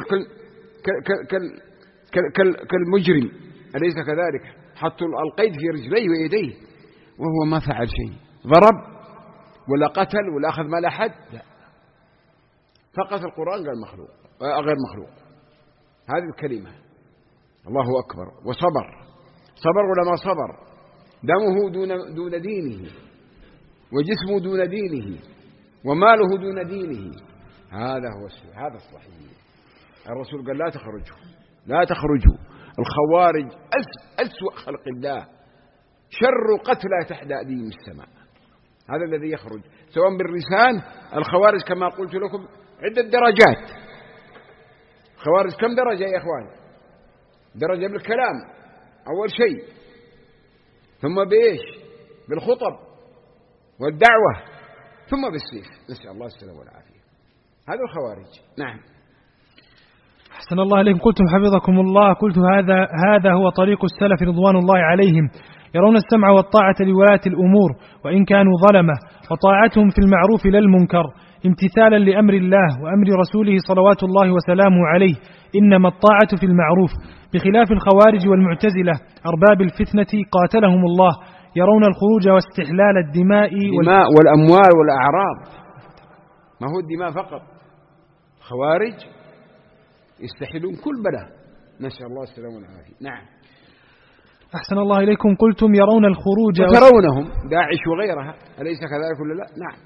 كالمجرم، أليس كذلك؟ حطوا القيد في رجليه ويديه وهو ما فعل شيء. ضرب ولا قتل ولا أخذ مال أحد، لا. فقط القرآن قال مخلوق غير مخلوق، هذه الكلمة. الله أكبر. وصبر، صبر ولا ما صبر؟ دمه دون دون دينه وجسمه دون دينه وماله دون دينه. هذا هو هذا الصحيح. الرسول قال لا تخرجوا لا تخرجوا. الخوارج أسوأ خلق الله، شر قتلى تحت أديم السماء، هذا الذي يخرج سواء باللسان. الخوارج كما قلت لكم عدة درجات. خوارج كم درجة يا إخوان؟ درجة بالكلام أول شيء، ثم بإيش؟ بالخطب والدعوة، ثم بالسيف، نسأل الله السلامة والعافية. هذا الخوارج. نعم. أحسن الله عليكم. قلتم حفظكم الله، قلت هذا هذا هو طريق السلف رضوان الله عليهم، يرون السمع والطاعة لولاة الأمور وإن كانوا ظلمة، وطاعتهم في المعروف لا المنكر، امتثالا لأمر الله وأمر رسوله صلوات الله وسلامه عليه، إنما الطاعة في المعروف، بخلاف الخوارج والمعتزلة أرباب الفتنة قاتلهم الله، يرون الخروج واستحلال الدماء الدماء والأموال والأعراض. ما هو الدماء فقط، خوارج يستحلون كل بلاء، نسأل الله السلامة والعافية. نعم. أحسن الله إليكم. قلتم يرون الخروج وترونهم داعش وغيرها، أليس كذلك ولا لا؟ نعم.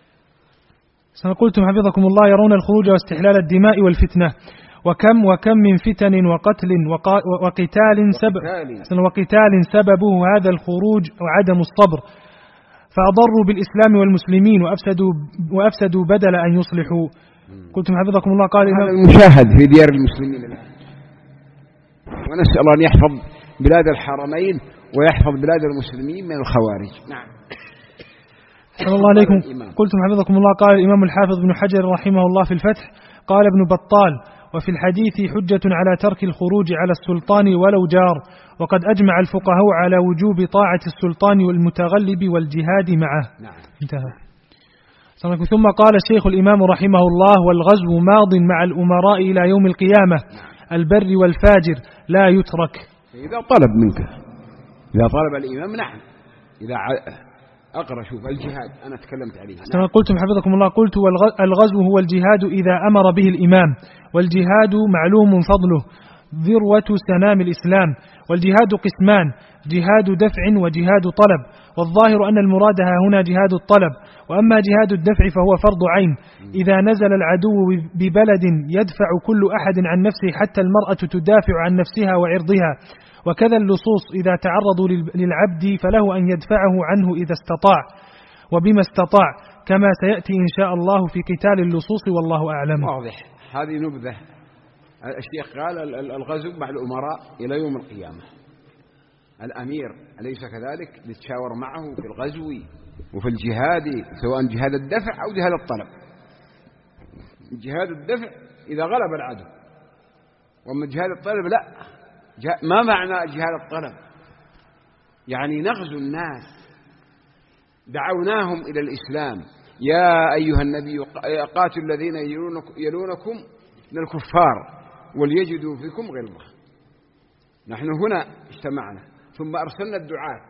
قلتم حفظكم الله يرون الخروج واستحلال الدماء والفتنة، وكم وكم من فتن وقتل وقتال سبب وقتال سببه هذا الخروج وعدم الصبر، فأضروا بالإسلام والمسلمين وأفسدوا وأفسدوا بدل أن يصلحوا. قلتم حفظكم الله قال هذا المشاهد في ديار المسلمين الآن، ونسأل الله أن يحفظ بلاد الحرمين ويحفظ بلاد المسلمين من الخوارج. نعم. صلى الله عليكم. قلتم حفظكم الله قال الإمام الحافظ بن حجر رحمه الله في الفتح، قال ابن بطال: وفي الحديث حجة على ترك الخروج على السلطان ولو جار، وقد أجمع الفقهاء على وجوب طاعة السلطان والمتغلب والجهاد معه. نعم. انتهى. ثم قال الشيخ الإمام رحمه الله: والغزو ماض مع الأمراء إلى يوم القيامة، البر والفاجر لا يترك. إذا طلب منك، إذا طلب الإمام، نعم. إذا أقرأ شوف الجهاد أنا تكلمت عليه. نعم. قلتم حفظكم الله قلت والغزو هو الجهاد إذا أمر به الإمام، والجهاد معلوم فضله ذروة سنام الإسلام، والجهاد قسمان: جهاد دفع وجهاد طلب، والظاهر أن المراد هنا جهاد الطلب، وأما جهاد الدفع فهو فرض عين، إذا نزل العدو ببلد يدفع كل أحد عن نفسه حتى المرأة تدافع عن نفسها وعرضها، وكذا اللصوص إذا تعرضوا للعبد فله أن يدفعه عنه إذا استطاع وبما استطاع، كما سيأتي إن شاء الله في قتال اللصوص، والله أعلم. واضح. هذه نبذة. الشيخ قال الغزو مع الأمراء إلى يوم القيامة، الأمير أليس كذلك؟ نتشاور معه في الغزو وفي الجهاد، سواء جهاد الدفع أو جهاد الطلب. جهاد الدفع إذا غلب العدو، وأما جهاد الطلب لا. ما معنى جهاد الطلب؟ يعني نغزو الناس، دعوناهم إلى الإسلام، يا أيها النبي قاتل الذين يلونكم من الكفار وليجدوا فيكم غلظة. نحن هنا اجتمعنا، ثم أرسلنا الدعاة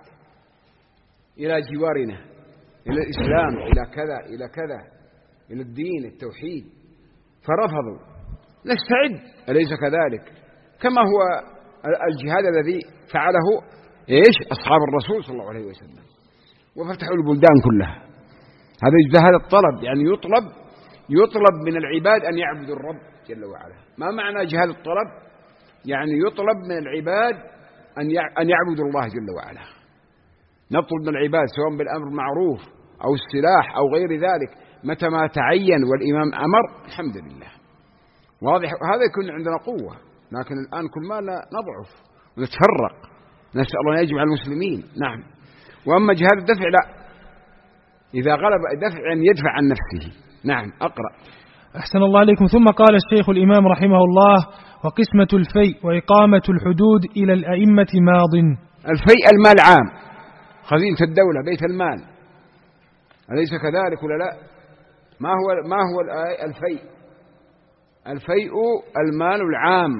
إلى جوارنا، إلى الإسلام، إلى كذا إلى كذا، إلى الدين التوحيد، فرفضوا. نستعد، أليس كذلك؟ كما هو الجهاد الذي فعله إيش أصحاب الرسول صلى الله عليه وسلم، وفتحوا البلدان كلها. هذا جهاد الطلب، يعني يطلب يطلب من العباد أن يعبدوا الرب جل وعلا. ما معنى جهاد الطلب؟ يعني يطلب من العباد أن يعبدوا الله جل وعلا. نطلب من العباد سواء بالأمر معروف أو السلاح أو غير ذلك، متى ما تعين والإمام أمر، الحمد لله. واضح. هذا يكون عندنا قوة، لكن الآن كل ما نضعف ونتفرق، نسأل الله أن يجمع المسلمين. نعم. وأما جهاد الدفع لا، إذا غلب دفع أن يدفع عن نفسه. نعم. أقرأ. أحسن الله عليكم. ثم قال الشيخ الإمام رحمه الله: وقسمة الفيء وإقامة الحدود إلى الأئمة ماض. الفيء المال عام، خزينة الدولة، بيت المال، أليس كذلك ولا لا؟ ما هو ما هو الفيء؟ الفيء المال العام،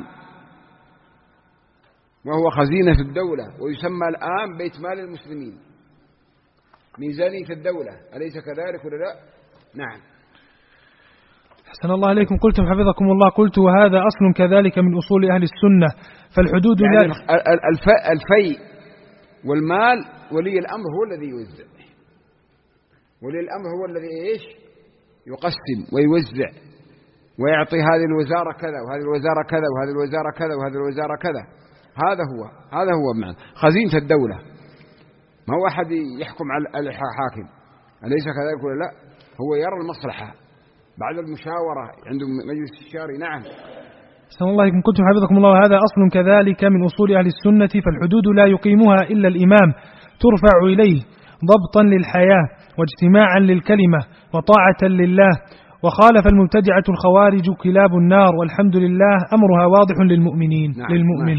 وهو خزينة الدولة، ويسمى الآن بيت مال المسلمين، ميزانية الدولة، أليس كذلك ولا لا؟ نعم. أحسن الله عليكم. قلتم حفظكم الله قلت وهذا أصل كذلك من أصول أهل السنة، فالحدود يعني لا الفيء والمال ولي الأمر هو الذي يوزع، ولي الأمر هو الذي إيش يقسم ويوزع ويعطي هذه الوزارة كذا وهذه الوزارة كذا وهذه الوزارة كذا وهذه الوزارة كذا. هذا هو هذا هو معنى خزينة الدولة. ما هو أحد يحكم على الحاكم، أليس كذلك ولا لا؟ هو يرى المصلحة بعد المشاورة عند مجلس الشاري. نعم. أحسن الله إليكم. كنتم حفظكم الله هذا أصل كذلك من أصول أهل السنة، فالحدود لا يقيمها إلا الإمام، ترفع إليه ضبطا للحياة واجتماعا للكلمة وطاعة لله. وخالف المبتدعة الخوارج كلاب النار، والحمد لله أمرها واضح للمؤمنين. نعم. للمؤمن.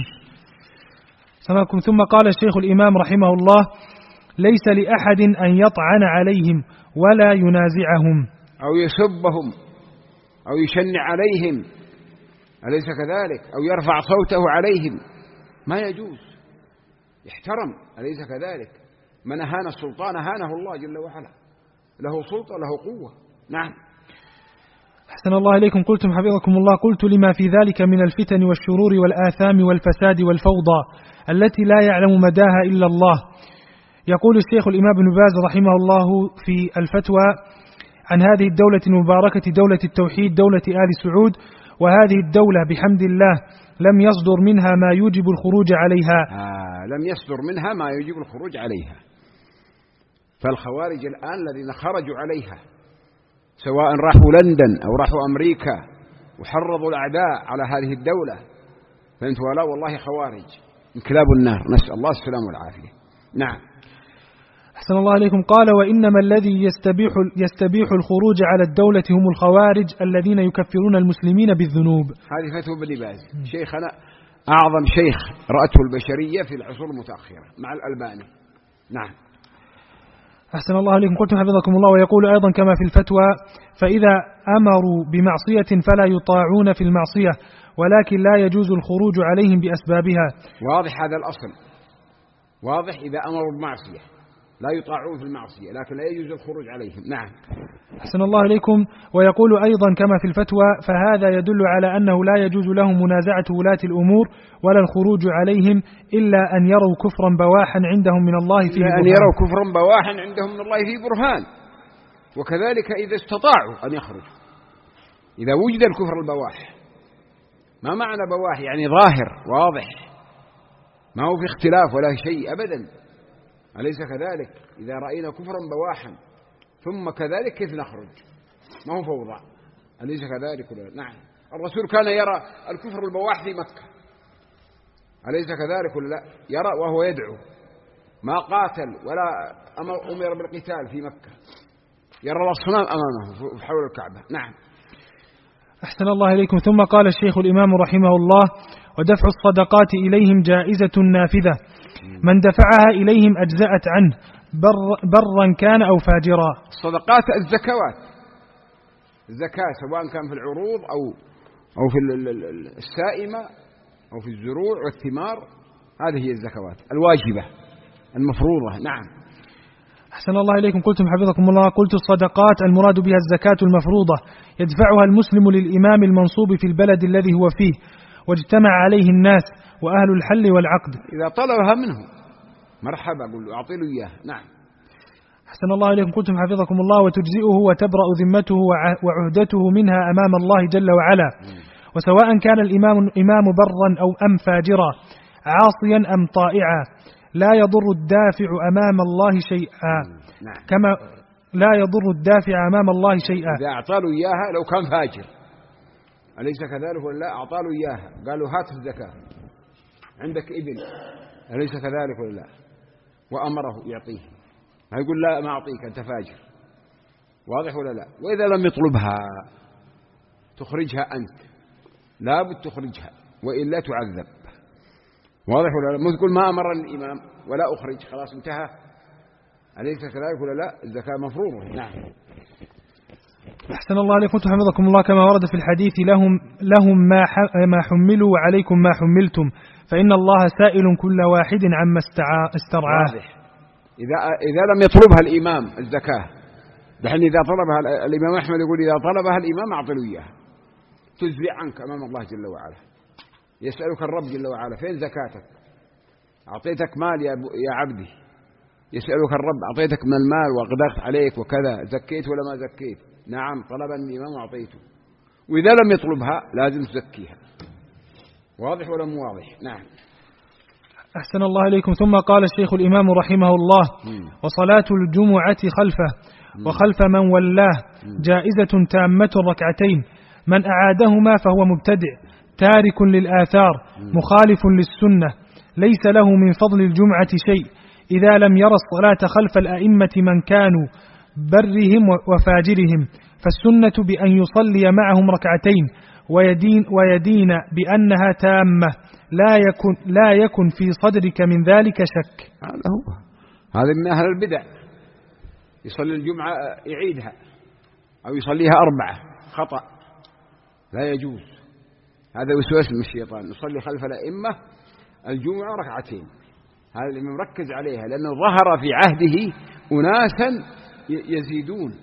سماكم. ثم قال الشيخ الإمام رحمه الله: ليس لأحد أن يطعن عليهم ولا ينازعهم أو يسبهم أو يشنع عليهم، أليس كذلك؟ أو يرفع صوته عليهم، ما يجوز، يحترم، أليس كذلك؟ من أهان السلطان أهانه الله جل وعلا، له سلطة له قوة. نعم. أحسن الله إليكم. قلتم حفظكم الله: قلت لما في ذلك من الفتن والشرور والآثام والفساد والفوضى التي لا يعلم مداها إلا الله. يقول الشيخ الإمام ابن باز رحمه الله في الفتوى عن هذه الدولة المباركة دولة التوحيد دولة آل سعود: وهذه الدولة بحمد الله لم يصدر منها ما يوجب الخروج عليها. آه لم يصدر منها ما يوجب الخروج عليها. فالخوارج الآن الذين خرجوا عليها سواء راحوا لندن أو راحوا أمريكا وحرضوا الأعداء على هذه الدولة، فأنتوا ولا والله خوارج انكلاب النار، نسأل الله السلام والعافية. نعم. أحسن الله عليكم. قال: وإنما الذي يستبيح, يستبيح الخروج على الدولة هم الخوارج الذين يكفرون المسلمين بالذنوب. هذه فتوى ابن باز شيخنا، أعظم شيخ رأته البشرية في العصور المتأخرة مع الألباني. نعم. أحسن الله عليكم. قلتم حفظكم الله: ويقول أيضا كما في الفتوى: فإذا أمروا بمعصية فلا يطاعون في المعصية، ولكن لا يجوز الخروج عليهم بأسبابها. واضح هذا الأصل، واضح. إذا أمروا بمعصية لا يطاعون في المعصية، لكن لا يجوز الخروج عليهم. نعم. أحسن الله عليكم. ويقول أيضا كما في الفتوى: فهذا يدل على أنه لا يجوز لهم منازعة ولاة الأمور ولا الخروج عليهم إلا أن يروا كفرا بواحا عندهم من الله فيه برهان. أن يروا كفرا بواحا عندهم من الله فيه برهان. وكذلك إذا استطاعوا أن يخرجوا، إذا وجد الكفر البواح. ما معنى بواح؟ يعني ظاهر واضح، ما هو في اختلاف ولا شيء أبدا، أليس كذلك؟ إذا رأينا كفرا بواحا ثم كذلك كيف نخرج؟ ما هو فوضى، أليس كذلك؟ ولا؟ نعم. الرسول كان يرى الكفر البواح في مكة، أليس كذلك ولا لا؟ يرى وهو يدعو، ما قاتل ولا أمر بالقتال في مكة، يرى الأصنام أمامه حول الكعبة. نعم. أحسن الله إليكم. ثم قال الشيخ الإمام رحمه الله: ودفع الصدقات إليهم جائزة نافذة، من دفعها إليهم أجزأت عنه بر برا كان أو فاجرا. الصدقات الزكوات، الزكاة سواء كان في العروض أو أو في السائمة أو في الزروع والثمار، هذه هي الزكوات الواجبة المفروضة. نعم. أحسن الله إليكم. قلتم حفظكم الله: قلت الصدقات المراد بها الزكاة المفروضة يدفعها المسلم للإمام المنصوب في البلد الذي هو فيه واجتمع عليه الناس وأهل الحل والعقد. إذا طلبها منه مرحبا، قل له أعطي له إياه. نعم. أحسن الله إليكم. قلتم حفظكم الله: وتجزئه وتبرأ ذمته وعهدته منها أمام الله جل وعلا، وسواء كان الإمام إمام برا أو أم فاجرا، عاصيا أم طائعا، لا يضر الدافع أمام الله شيئا. نعم. كما لا يضر الدافع أمام الله شيئا. إذا أعطى له إياها لو كان فاجر، أليس كذلك ولا لا؟ أعطى له إياها، قالوا هات الزكاة، عندك ابن، أليس كذلك ولا لا؟ وأمره يعطيه، ما يقول لا ما أعطيك أنت فاجر، واضح ولا لا؟ وإذا لم يطلبها تخرجها أنت، لا بد تخرجها وإلا تعذب، واضح ولا لا؟ ما تقول ما أمر الإمام ولا أخرج، خلاص انتهى، أليس كذلك ولا لا؟ الزكاة مفروضة. نعم. أحسن الله عليكم. حفظكم الله. كما ورد في الحديث: لهم لهم ما ما حملوا وعليكم ما حملتم، فإن الله سائل كل واحد عما استرعاه. واضح. إذا إذا لم يطلبها الإمام الزكاة، دحين إذا طلبها الإمام أحمد يقول إذا طلبها الإمام أعطي له إياها، تزرع عنك أمام الله جل وعلا، يسألك الرب جل وعلا فين زكاتك؟ أعطيتك مال يا يا عبدي، يسألك الرب أعطيتك من المال وقدرت عليك وكذا، زكيت ولا ما زكيت؟ نعم، طلبا الإمام أعطيته. وإذا لم يطلبها لازم تزكيها، واضح ولا مو واضح؟ نعم. أحسن الله إليكم. ثم قال الشيخ الإمام رحمه الله: وصلاة الجمعة خلفه وخلف من ولاه جائزة تامة ركعتين، من أعادهما فهو مبتدع تارك للآثار مخالف للسنة، ليس له من فضل الجمعة شيء إذا لم يرى الصلاة خلف الأئمة من كانوا برهم وفاجرهم، فالسنة بأن يصلي معهم ركعتين ويدين, ويدين بأنها تامة، لا يكن, لا يكن في صدرك من ذلك شك. هذا هو، هذا من أهل البدع، يصلي الجمعة يعيدها أو يصليها أربعة خطأ، لا يجوز، هذا وسوس من الشيطان. يصلي خلف الأئمة الجمعة ركعتين، هذا اللي مركز عليها، لأنه ظهر في عهده أناسا يزيدون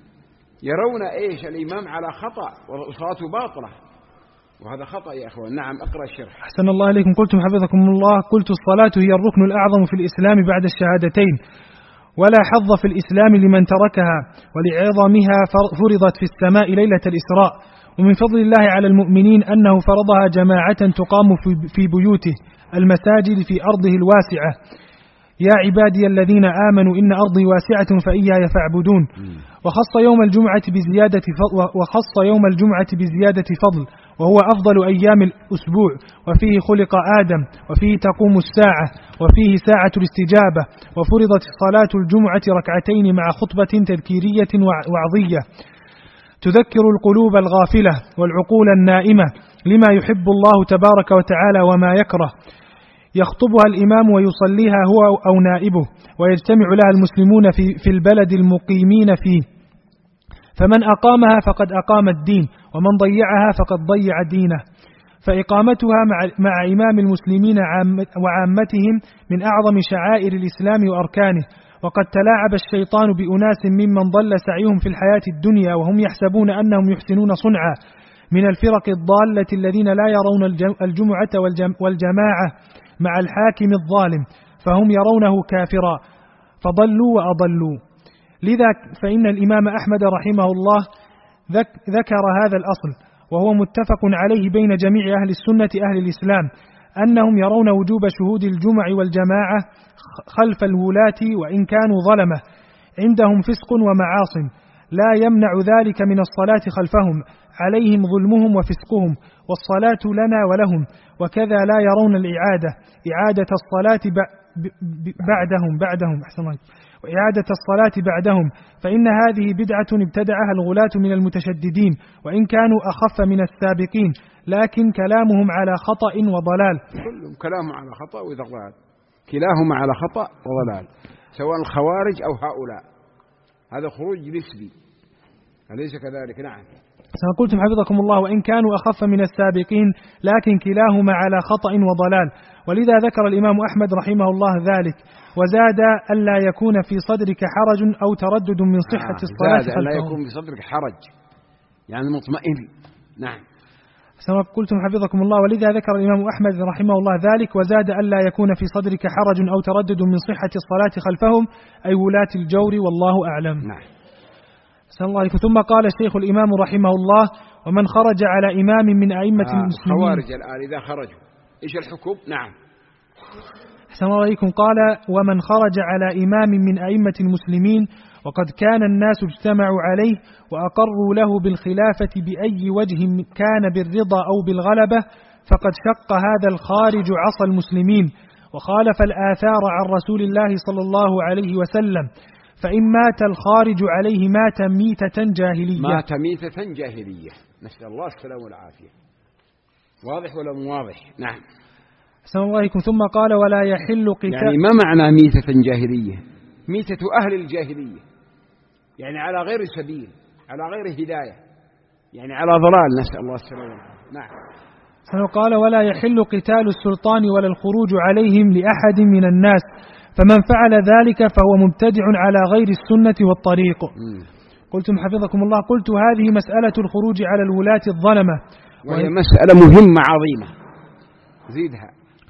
يرون إيش الإمام على خطأ وصلاته باطلة، وهذا خطأ يا أخوان. نعم، أقرأ الشرح. أحسن الله إليكم. قلتم حفظكم الله: قلت الصلاة هي الركن الأعظم في الإسلام بعد الشهادتين، ولا حظ في الإسلام لمن تركها، ولعظمها فرضت في السماء ليلة الإسراء، ومن فضل الله على المؤمنين أنه فرضها جماعة تقام في بيوته المساجد في أرضه الواسعة. يا عبادي الذين آمنوا إن أرضي واسعة فإياي فاعبدون. وخص يوم الجمعة بزيادة فضل وخص يوم الجمعة بزيادة فضل، وهو أفضل أيام الأسبوع، وفيه خلق آدم، وفيه تقوم الساعة، وفيه ساعة الاستجابة، وفرضت صلاة الجمعة ركعتين مع خطبة تذكيرية وعظية تذكر القلوب الغافلة والعقول النائمة لما يحب الله تبارك وتعالى وما يكره، يخطبها الإمام ويصليها هو أو نائبه، ويجتمع لها المسلمون في, في البلد المقيمين فيه، فمن أقامها فقد أقام الدين، ومن ضيعها فقد ضيع دينه. فإقامتها مع, مع إمام المسلمين وعامتهم من أعظم شعائر الإسلام وأركانه. وقد تلاعب الشيطان بأناس ممن ضل سعيهم في الحياة الدنيا وهم يحسبون أنهم يحسنون صنعا من الفرق الضالة الذين لا يرون الجمعة والجماعة مع الحاكم الظالم، فهم يرونه كافرا فضلوا وأضلوا. لذا فإن الإمام أحمد رحمه الله ذكر هذا الأصل، وهو متفق عليه بين جميع أهل السنة أهل الإسلام، أنهم يرون وجوب شهود الجمع والجماعة خلف الولاة وإن كانوا ظلمة، عندهم فسق ومعاص، لا يمنع ذلك من الصلاة خلفهم، عليهم ظلمهم وفسقهم، والصلاة لنا ولهم. وكذا لا يرون الإعادة إعادة الصلاة بعدهم بعدهم أحسن الله وإعادة الصلاة بعدهم، فإن هذه بدعة ابتدعها الغلاة من المتشددين، وإن كانوا أخف من السابقين، لكن كلامهم على خطأ وضلال. كلهم كلامهم على خطأ وضلال، كلاهما على خطأ وضلال، سواء الخوارج أو هؤلاء، هذا خروج نسبي، أليس كذلك؟ نعم. قلتم حفظكم الله: وإن كانوا أخف من السابقين، لكن كلاهما على خطأ وضلال. ولذا ذكر الإمام أحمد رحمه الله ذلك، وزاد ألا يكون في صدرك حرج أو تردد من صحة آه الصلاة خلفهم. ألا يكون في صدرك حرج، يعني مطمئن. نعم. قلتم حفظكم الله: ولذا ذكر الإمام أحمد رحمه الله ذلك، وزاد ألا يكون في صدرك حرج أو تردد من صحة الصلاة خلفهم، أي ولاة الجور، والله أعلم. نعم. الله عليكم. ثم قال الشيخ الإمام رحمه الله: ومن خرج على إمام من أئمة آه المسلمين. خوارج الآن إذا خرجوا إيش الحكم؟ نعم. أحسن الله عليكم. قال: ومن خرج على إمام من أئمة المسلمين وقد كان الناس اجتمعوا عليه وأقروا له بالخلافة بأي وجه كان بالرضا أو بالغلبة، فقد شق هذا الخارج عصى المسلمين وخالف الآثار عن رسول الله صلى الله عليه وسلم، فإن مات الخارج عليه مات ميتة جاهلية. مات ميتة جاهلية، نسأل الله السلامة والعافية. واضح ولا مو واضح؟ نعم. السلام عليكم. ثم قال: ولا يحل قتال. يعني ما معنى ميتة جاهلية؟ ميتة أهل الجاهلية، يعني على غير سبيل، على غير هداية، يعني على ضلال، نسأل الله السلامة والعافية. نعم. قال: ولا يحل قتال السلطان ولا الخروج عليهم لأحد من الناس، فمن فعل ذلك فهو مبتدع على غير السنة والطريق. م. قلتم حفظكم الله: قلت هذه مسألة الخروج على الولاة الظلمة، وهي مسألة مهمة عظيمة. زيدها.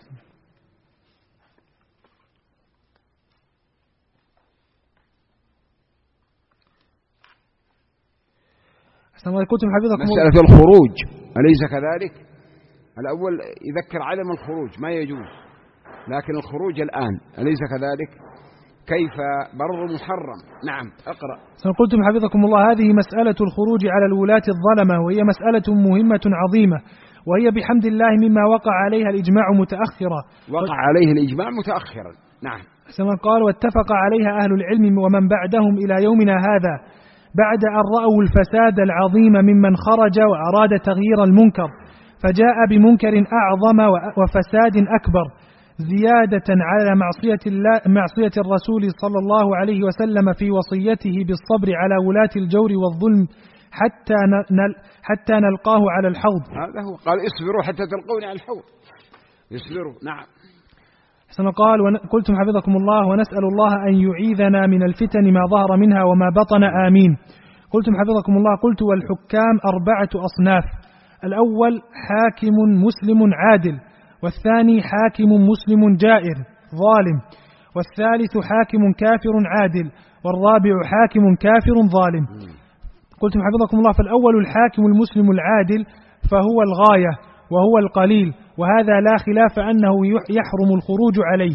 قلتم حفظكم الله: مسألة الخروج أليس كذلك؟ الأول يذكر عدم الخروج ما يجوز، لكن الخروج الآن أليس كذلك؟ كيف برضو محرم؟ نعم اقرأ. قلتم حفظكم الله هذه مسألة الخروج على الولاة الظلمة، وهي مسألة مهمة عظيمة، وهي بحمد الله مما وقع عليها الإجماع متأخرا. وقع عليه الإجماع متأخرا. نعم. كما قال واتفق عليها أهل العلم ومن بعدهم إلى يومنا هذا، بعد أن رأوا الفساد العظيم ممن خرج وأراد تغيير المنكر، فجاء بمنكر أعظم وفساد أكبر، زيادة على معصية, الله معصية الرسول صلى الله عليه وسلم في وصيته بالصبر على ولاة الجور والظلم حتى نل حتى نلقاه على الحوض. هذا هو، قال اصبروا حتى تلقوني على الحوض. اصبروا. نعم. حسنا قال قلتم حفظكم الله ونسأل الله أن يعيذنا من الفتن ما ظهر منها وما بطن آمين. قلتم حفظكم الله قلت والحكام أربعة أصناف: الأول حاكم مسلم عادل، والثاني حاكم مسلم جائر ظالم، والثالث حاكم كافر عادل، والرابع حاكم كافر ظالم. قلتم حفظكم الله فالأول الحاكم المسلم العادل، فهو الغاية وهو القليل، وهذا لا خلاف أنه يحرم الخروج عليه.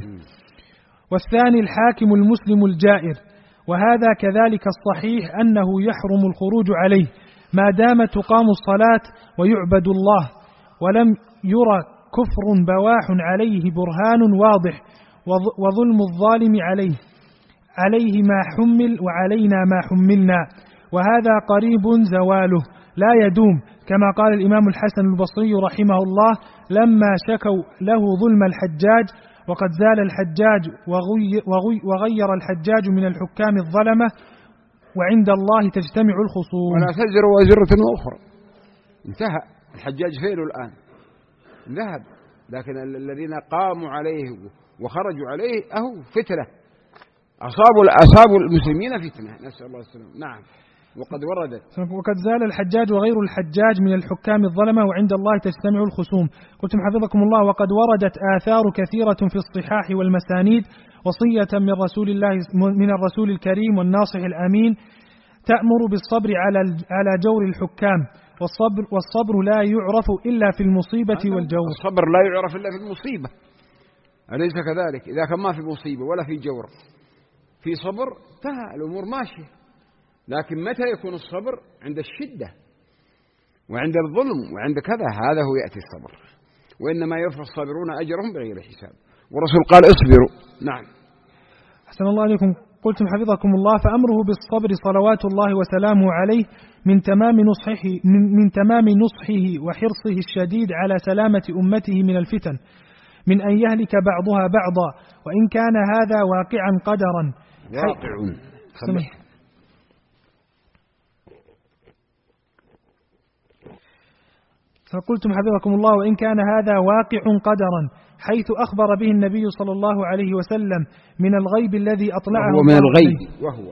والثاني الحاكم المسلم الجائر، وهذا كذلك الصحيح أنه يحرم الخروج عليه ما دام تقام الصلاة ويعبد الله، ولم يرى كفر بواح عليه برهان واضح، وظلم الظالم عليه عليه ما حمل وعلينا ما حملنا، وهذا قريب زواله لا يدوم، كما قال الإمام الحسن البصري رحمه الله لما شكوا له ظلم الحجاج: وقد زال الحجاج وغي وغي وغير الحجاج من الحكام الظلمة، وعند الله تجتمع الخصوم. ولا تزر وازرة أخرى. انتهى الحجاج فين الآن؟ ذهب، لكن الذين قاموا عليه وخرجوا عليه أهو فتنة، أصابوا أصابوا المسلمين فتنة، نسأل الله السلامة. نعم. وقد وردت وقد زال الحجاج وغير الحجاج من الحكام الظلمة، وعند الله تجتمع الخصوم. قلتم حفظكم الله وقد وردت آثار كثيرة في الصحاح والمسانيد وصية من رسول الله من الرسول الكريم والناصح الأمين تأمر بالصبر على على جور الحكام، والصبر والصبر لا يعرف إلا في المصيبة والجور. الصبر لا يعرف إلا في المصيبة، أليس كذلك؟ إذا كان ما في مصيبة ولا في جور، في صبر، انتهى الأمور ماشية. لكن متى يكون الصبر؟ عند الشدة وعند الظلم وعند كذا، هذا هو يأتي الصبر. وإنما يوفى الصابرون أجرهم بغير حساب، والرسول قال اصبروا. نعم. أحسن الله عليكم. قلتم حفظكم الله فأمره بالصبر صلوات الله وسلامه عليه من تمام نصحه من, من تمام نصحه وحرصه الشديد على سلامة أمته من الفتن، من أن يهلك بعضها بعضا، وإن كان هذا واقعا قدرا. واقع. فقلتم حفظكم الله وإن كان هذا واقع قدرا، حيث أخبر به النبي صلى الله عليه وسلم من الغيب الذي أطلعه وهو من الغيب وهو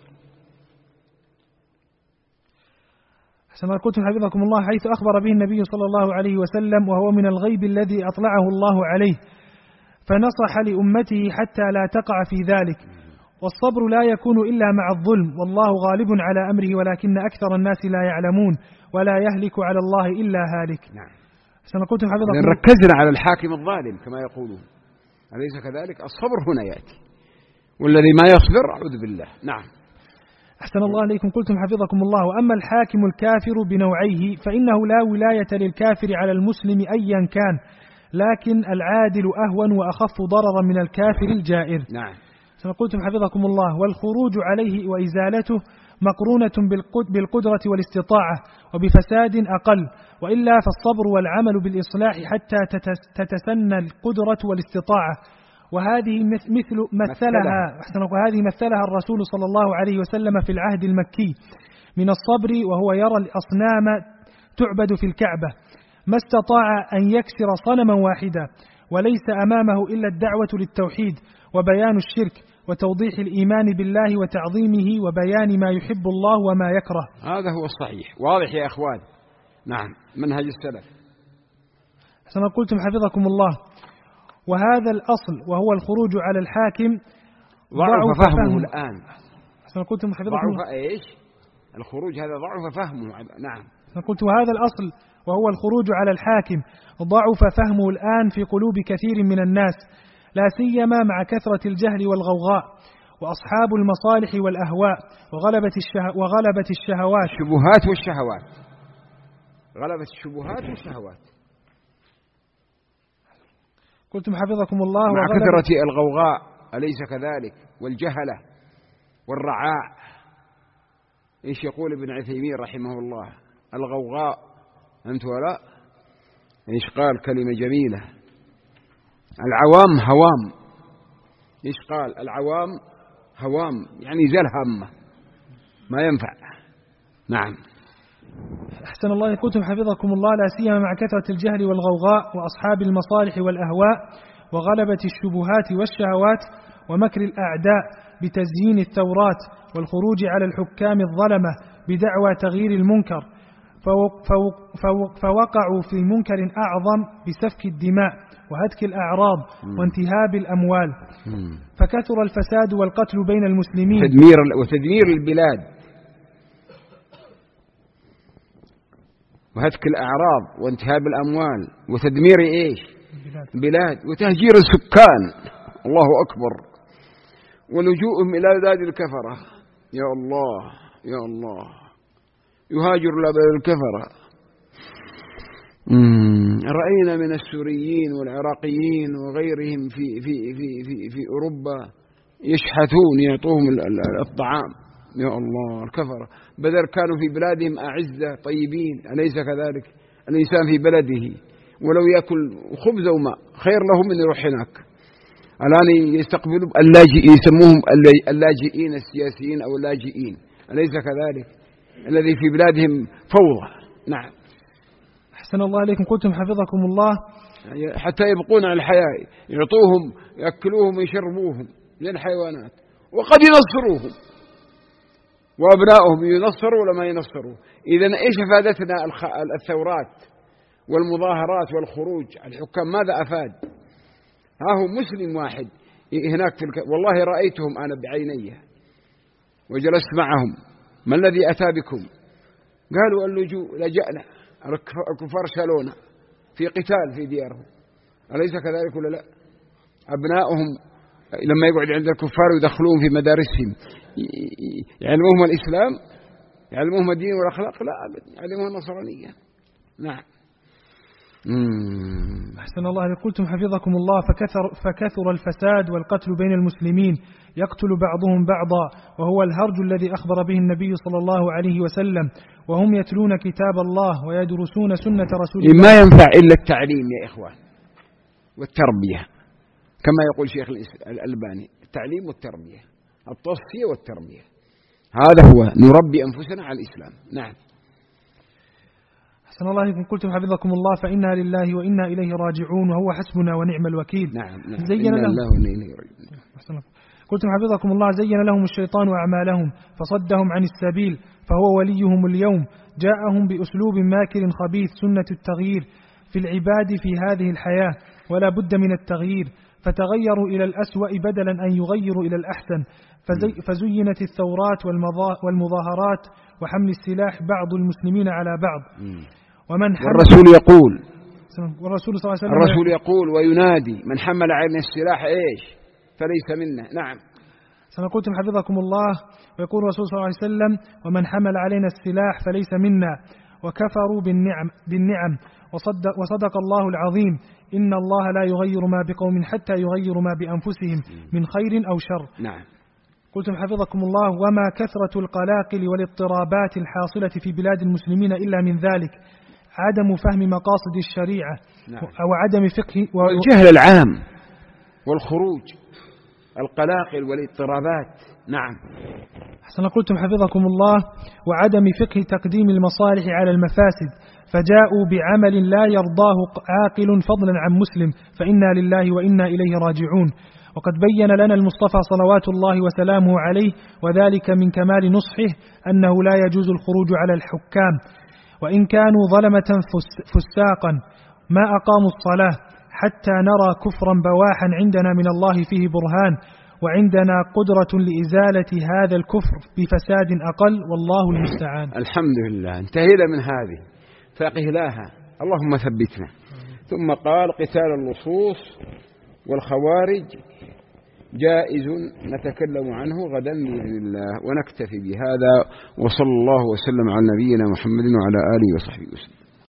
حسنا قلتم حفظكم الله حيث أخبر به النبي صلى الله عليه وسلم وهو من الغيب الذي أطلعه الله عليه، فنصح لأمته حتى لا تقع في ذلك. والصبر لا يكون إلا مع الظلم، والله غالب على أمره، ولكن أكثر الناس لا يعلمون، ولا يهلك على الله إلا هالك. نعم. سنقول حفظكم ركزنا على الحاكم الظالم كما يقولون، أليس كذلك؟ الصبر هنا يأتي، والذي ما يصبر أعوذ بالله. نعم. أحسن الله عليكم. قلتم حفظكم الله وأما الحاكم الكافر بنوعيه فإنه لا ولاية للكافر على المسلم أيا كان، لكن العادل أهون وأخف ضررا من الكافر الجائر. نعم. قلتم حفظكم الله والخروج عليه وإزالته مقرونة بالقدرة والاستطاعة، وبفساد أقل، وإلا فالصبر والعمل بالإصلاح حتى تتسنى القدرة والاستطاعة، وهذه مثل مثلها وهذه مثلها الرسول صلى الله عليه وسلم في العهد المكي من الصبر، وهو يرى الأصنام تعبد في الكعبة ما استطاع أن يكسر صنما واحدا، وليس أمامه إلا الدعوة للتوحيد وبيان الشرك وتوضيح الإيمان بالله وتعظيمه وبيان ما يحب الله وما يكره. هذا هو الصحيح، واضح يا أخوان. نعم، منهج السلف. كما قلتم حفظكم الله وهذا الأصل وهو الخروج على الحاكم ضعف فهمه, فهمه الآن. كما قلتم حفظكم ضعف إيش؟ الخروج هذا ضعف فهمه. نعم. كما قلت وهذا الأصل وهو الخروج على الحاكم ضعف فهمه الآن في قلوب كثير من الناس، لا سيما مع كثرة الجهل والغوغاء وأصحاب المصالح والأهواء وغلبة, الشه وغلبة الشهوات الشبهات والشهوات غلبة الشبهات والشهوات. قلتم حفظكم الله مع كثرة الغوغاء أليس كذلك، والجهلة والرعاع. إيش يقول ابن عثيمين رحمه الله؟ الغوغاء أنت ولا إيش قال؟ كلمة جميلة، العوام هوام. إيش قال؟ العوام هوام، يعني زل همه ما ينفع. نعم. أحسن الله إليكم حفظكم الله. لا سيما مع كثرة الجهل والغوغاء وأصحاب المصالح والأهواء وغلبة الشبهات والشهوات ومكر الأعداء بتزيين الثورات والخروج على الحكام الظلمة بدعوى تغيير المنكر، فوقعوا في منكر أعظم بسفك الدماء وهتك الأعراض وانتهاب الأموال، فكثر الفساد والقتل بين المسلمين تدمير وتدمير البلاد وهتك الأعراض وانتهاب الأموال وتدمير إيش؟ بلاد وتهجير السكان. الله أكبر. ولجوءهم إلى بلاد الكفرة. يا الله يا الله، يهاجر إلى بلاد الكفرة. رأينا من السوريين والعراقيين وغيرهم في في في في في أوروبا يشحثون يعطوهم الطعام. يا الله الكفرة، بدل كانوا في بلادهم أعزة طيبين، أليس كذلك؟ الإنسان في بلده ولو يأكل خبز وماء خير له من يروح هناك. الآن يستقبلوا اللاجئين، يسموهم اللاجئين السياسيين أو اللاجئين، أليس كذلك؟ الذي في بلادهم فوضى. نعم. أحسن الله عليكم. قلتم حفظكم الله حتى يبقون على الحياة، يعطوهم يأكلوهم ويشربوهم من الحيوانات، وقد ينصروهم وأبنائهم ينصروا ولا ما ينصروا. إذن إيش أفادتنا الثورات والمظاهرات والخروج على الحكام؟ ماذا أفاد؟ ها هو مسلم واحد هناك في الك... والله رأيتهم أنا بعيني وجلست معهم. ما الذي أتى بكم؟ قالوا اللجوء، لجأنا، الكفار شالونا في قتال في ديارهم، أليس كذلك ولا لا؟ أبنائهم لما يقعد عند الكفار ويدخلون في مدارسهم يعلموهم الإسلام، يعلموهم الدين والأخلاق؟ لا أبدا، يعلموهم النصرانية. نعم. أحسن الله عليكم. قلتم حفظكم الله فكثر, فكثر الفساد والقتل بين المسلمين، يقتل بعضهم بعضا، وهو الهرج الذي أخبر به النبي صلى الله عليه وسلم، وهم يتلون كتاب الله ويدرسون سنة رسول الله. ما ينفع إلا التعليم يا إخوان والتربية، كما يقول شيخ الألباني، التعليم والتربية، التصفية والتربية، هذا هو نربي أنفسنا على الإسلام. نعم. أحسن الله إليكم. قلتم حفظكم الله فإنا لله وإنا إليه راجعون وهو حسبنا ونعم الوكيل. نعم. نعم. زين لهم الله إليه راجعون. قلتم حفظكم الله زين لهم الشيطان أعمالهم فصدهم عن السبيل فهو وليهم اليوم، جاءهم بأسلوب ماكر خبيث، سنة التغيير في العباد في هذه الحياة ولا بد من التغيير، فتغيروا إلى الأسوأ بدلا أن يغيروا إلى الأحسن، فزي فزينت الثورات والمظاهرات وحمل السلاح بعض المسلمين على بعض. ومن والرسول يقول والرسول صلى الله عليه وسلم الرسول يقول وينادي من حمل علينا السلاح إيش فليس منا. نعم. سنقولتم حفظكم الله. ويقول الرسول صلى الله عليه وسلم ومن حمل علينا السلاح فليس منا، وكفروا بالنعم, بالنعم وصدق, وصدق الله العظيم، إن الله لا يغير ما بقوم حتى يغيروا ما بأنفسهم من خير أو شر. نعم. قلتم حفظكم الله وما كثرة القلاقل والاضطرابات الحاصلة في بلاد المسلمين إلا من ذلك عدم فهم مقاصد الشريعة. نعم. أو عدم فقه والجهل العام والخروج، القلاقل والاضطرابات. نعم. حسنا. قلتم حفظكم الله وعدم فقه تقديم المصالح على المفاسد، فجاءوا بعمل لا يرضاه عاقل فضلا عن مسلم، فإنا لله وإنا إليه راجعون. وقد بين لنا المصطفى صلوات الله وسلامه عليه وذلك من كمال نصحه أنه لا يجوز الخروج على الحكام وإن كانوا ظلمة فساقا ما أقاموا الصلاة، حتى نرى كفرا بواحا عندنا من الله فيه برهان، وعندنا قدرة لإزالة هذا الكفر بفساد أقل، والله المستعان. الحمد لله. انتهينا من هذه فقه لها، اللهم ثبتنا. ثم قال قتال اللصوص والخوارج جائز نتكلم عنه غدا بإذن الله. ونكتفي بهذا، وصلى الله وسلم على نبينا محمد وعلى آله وصحبه وسلم.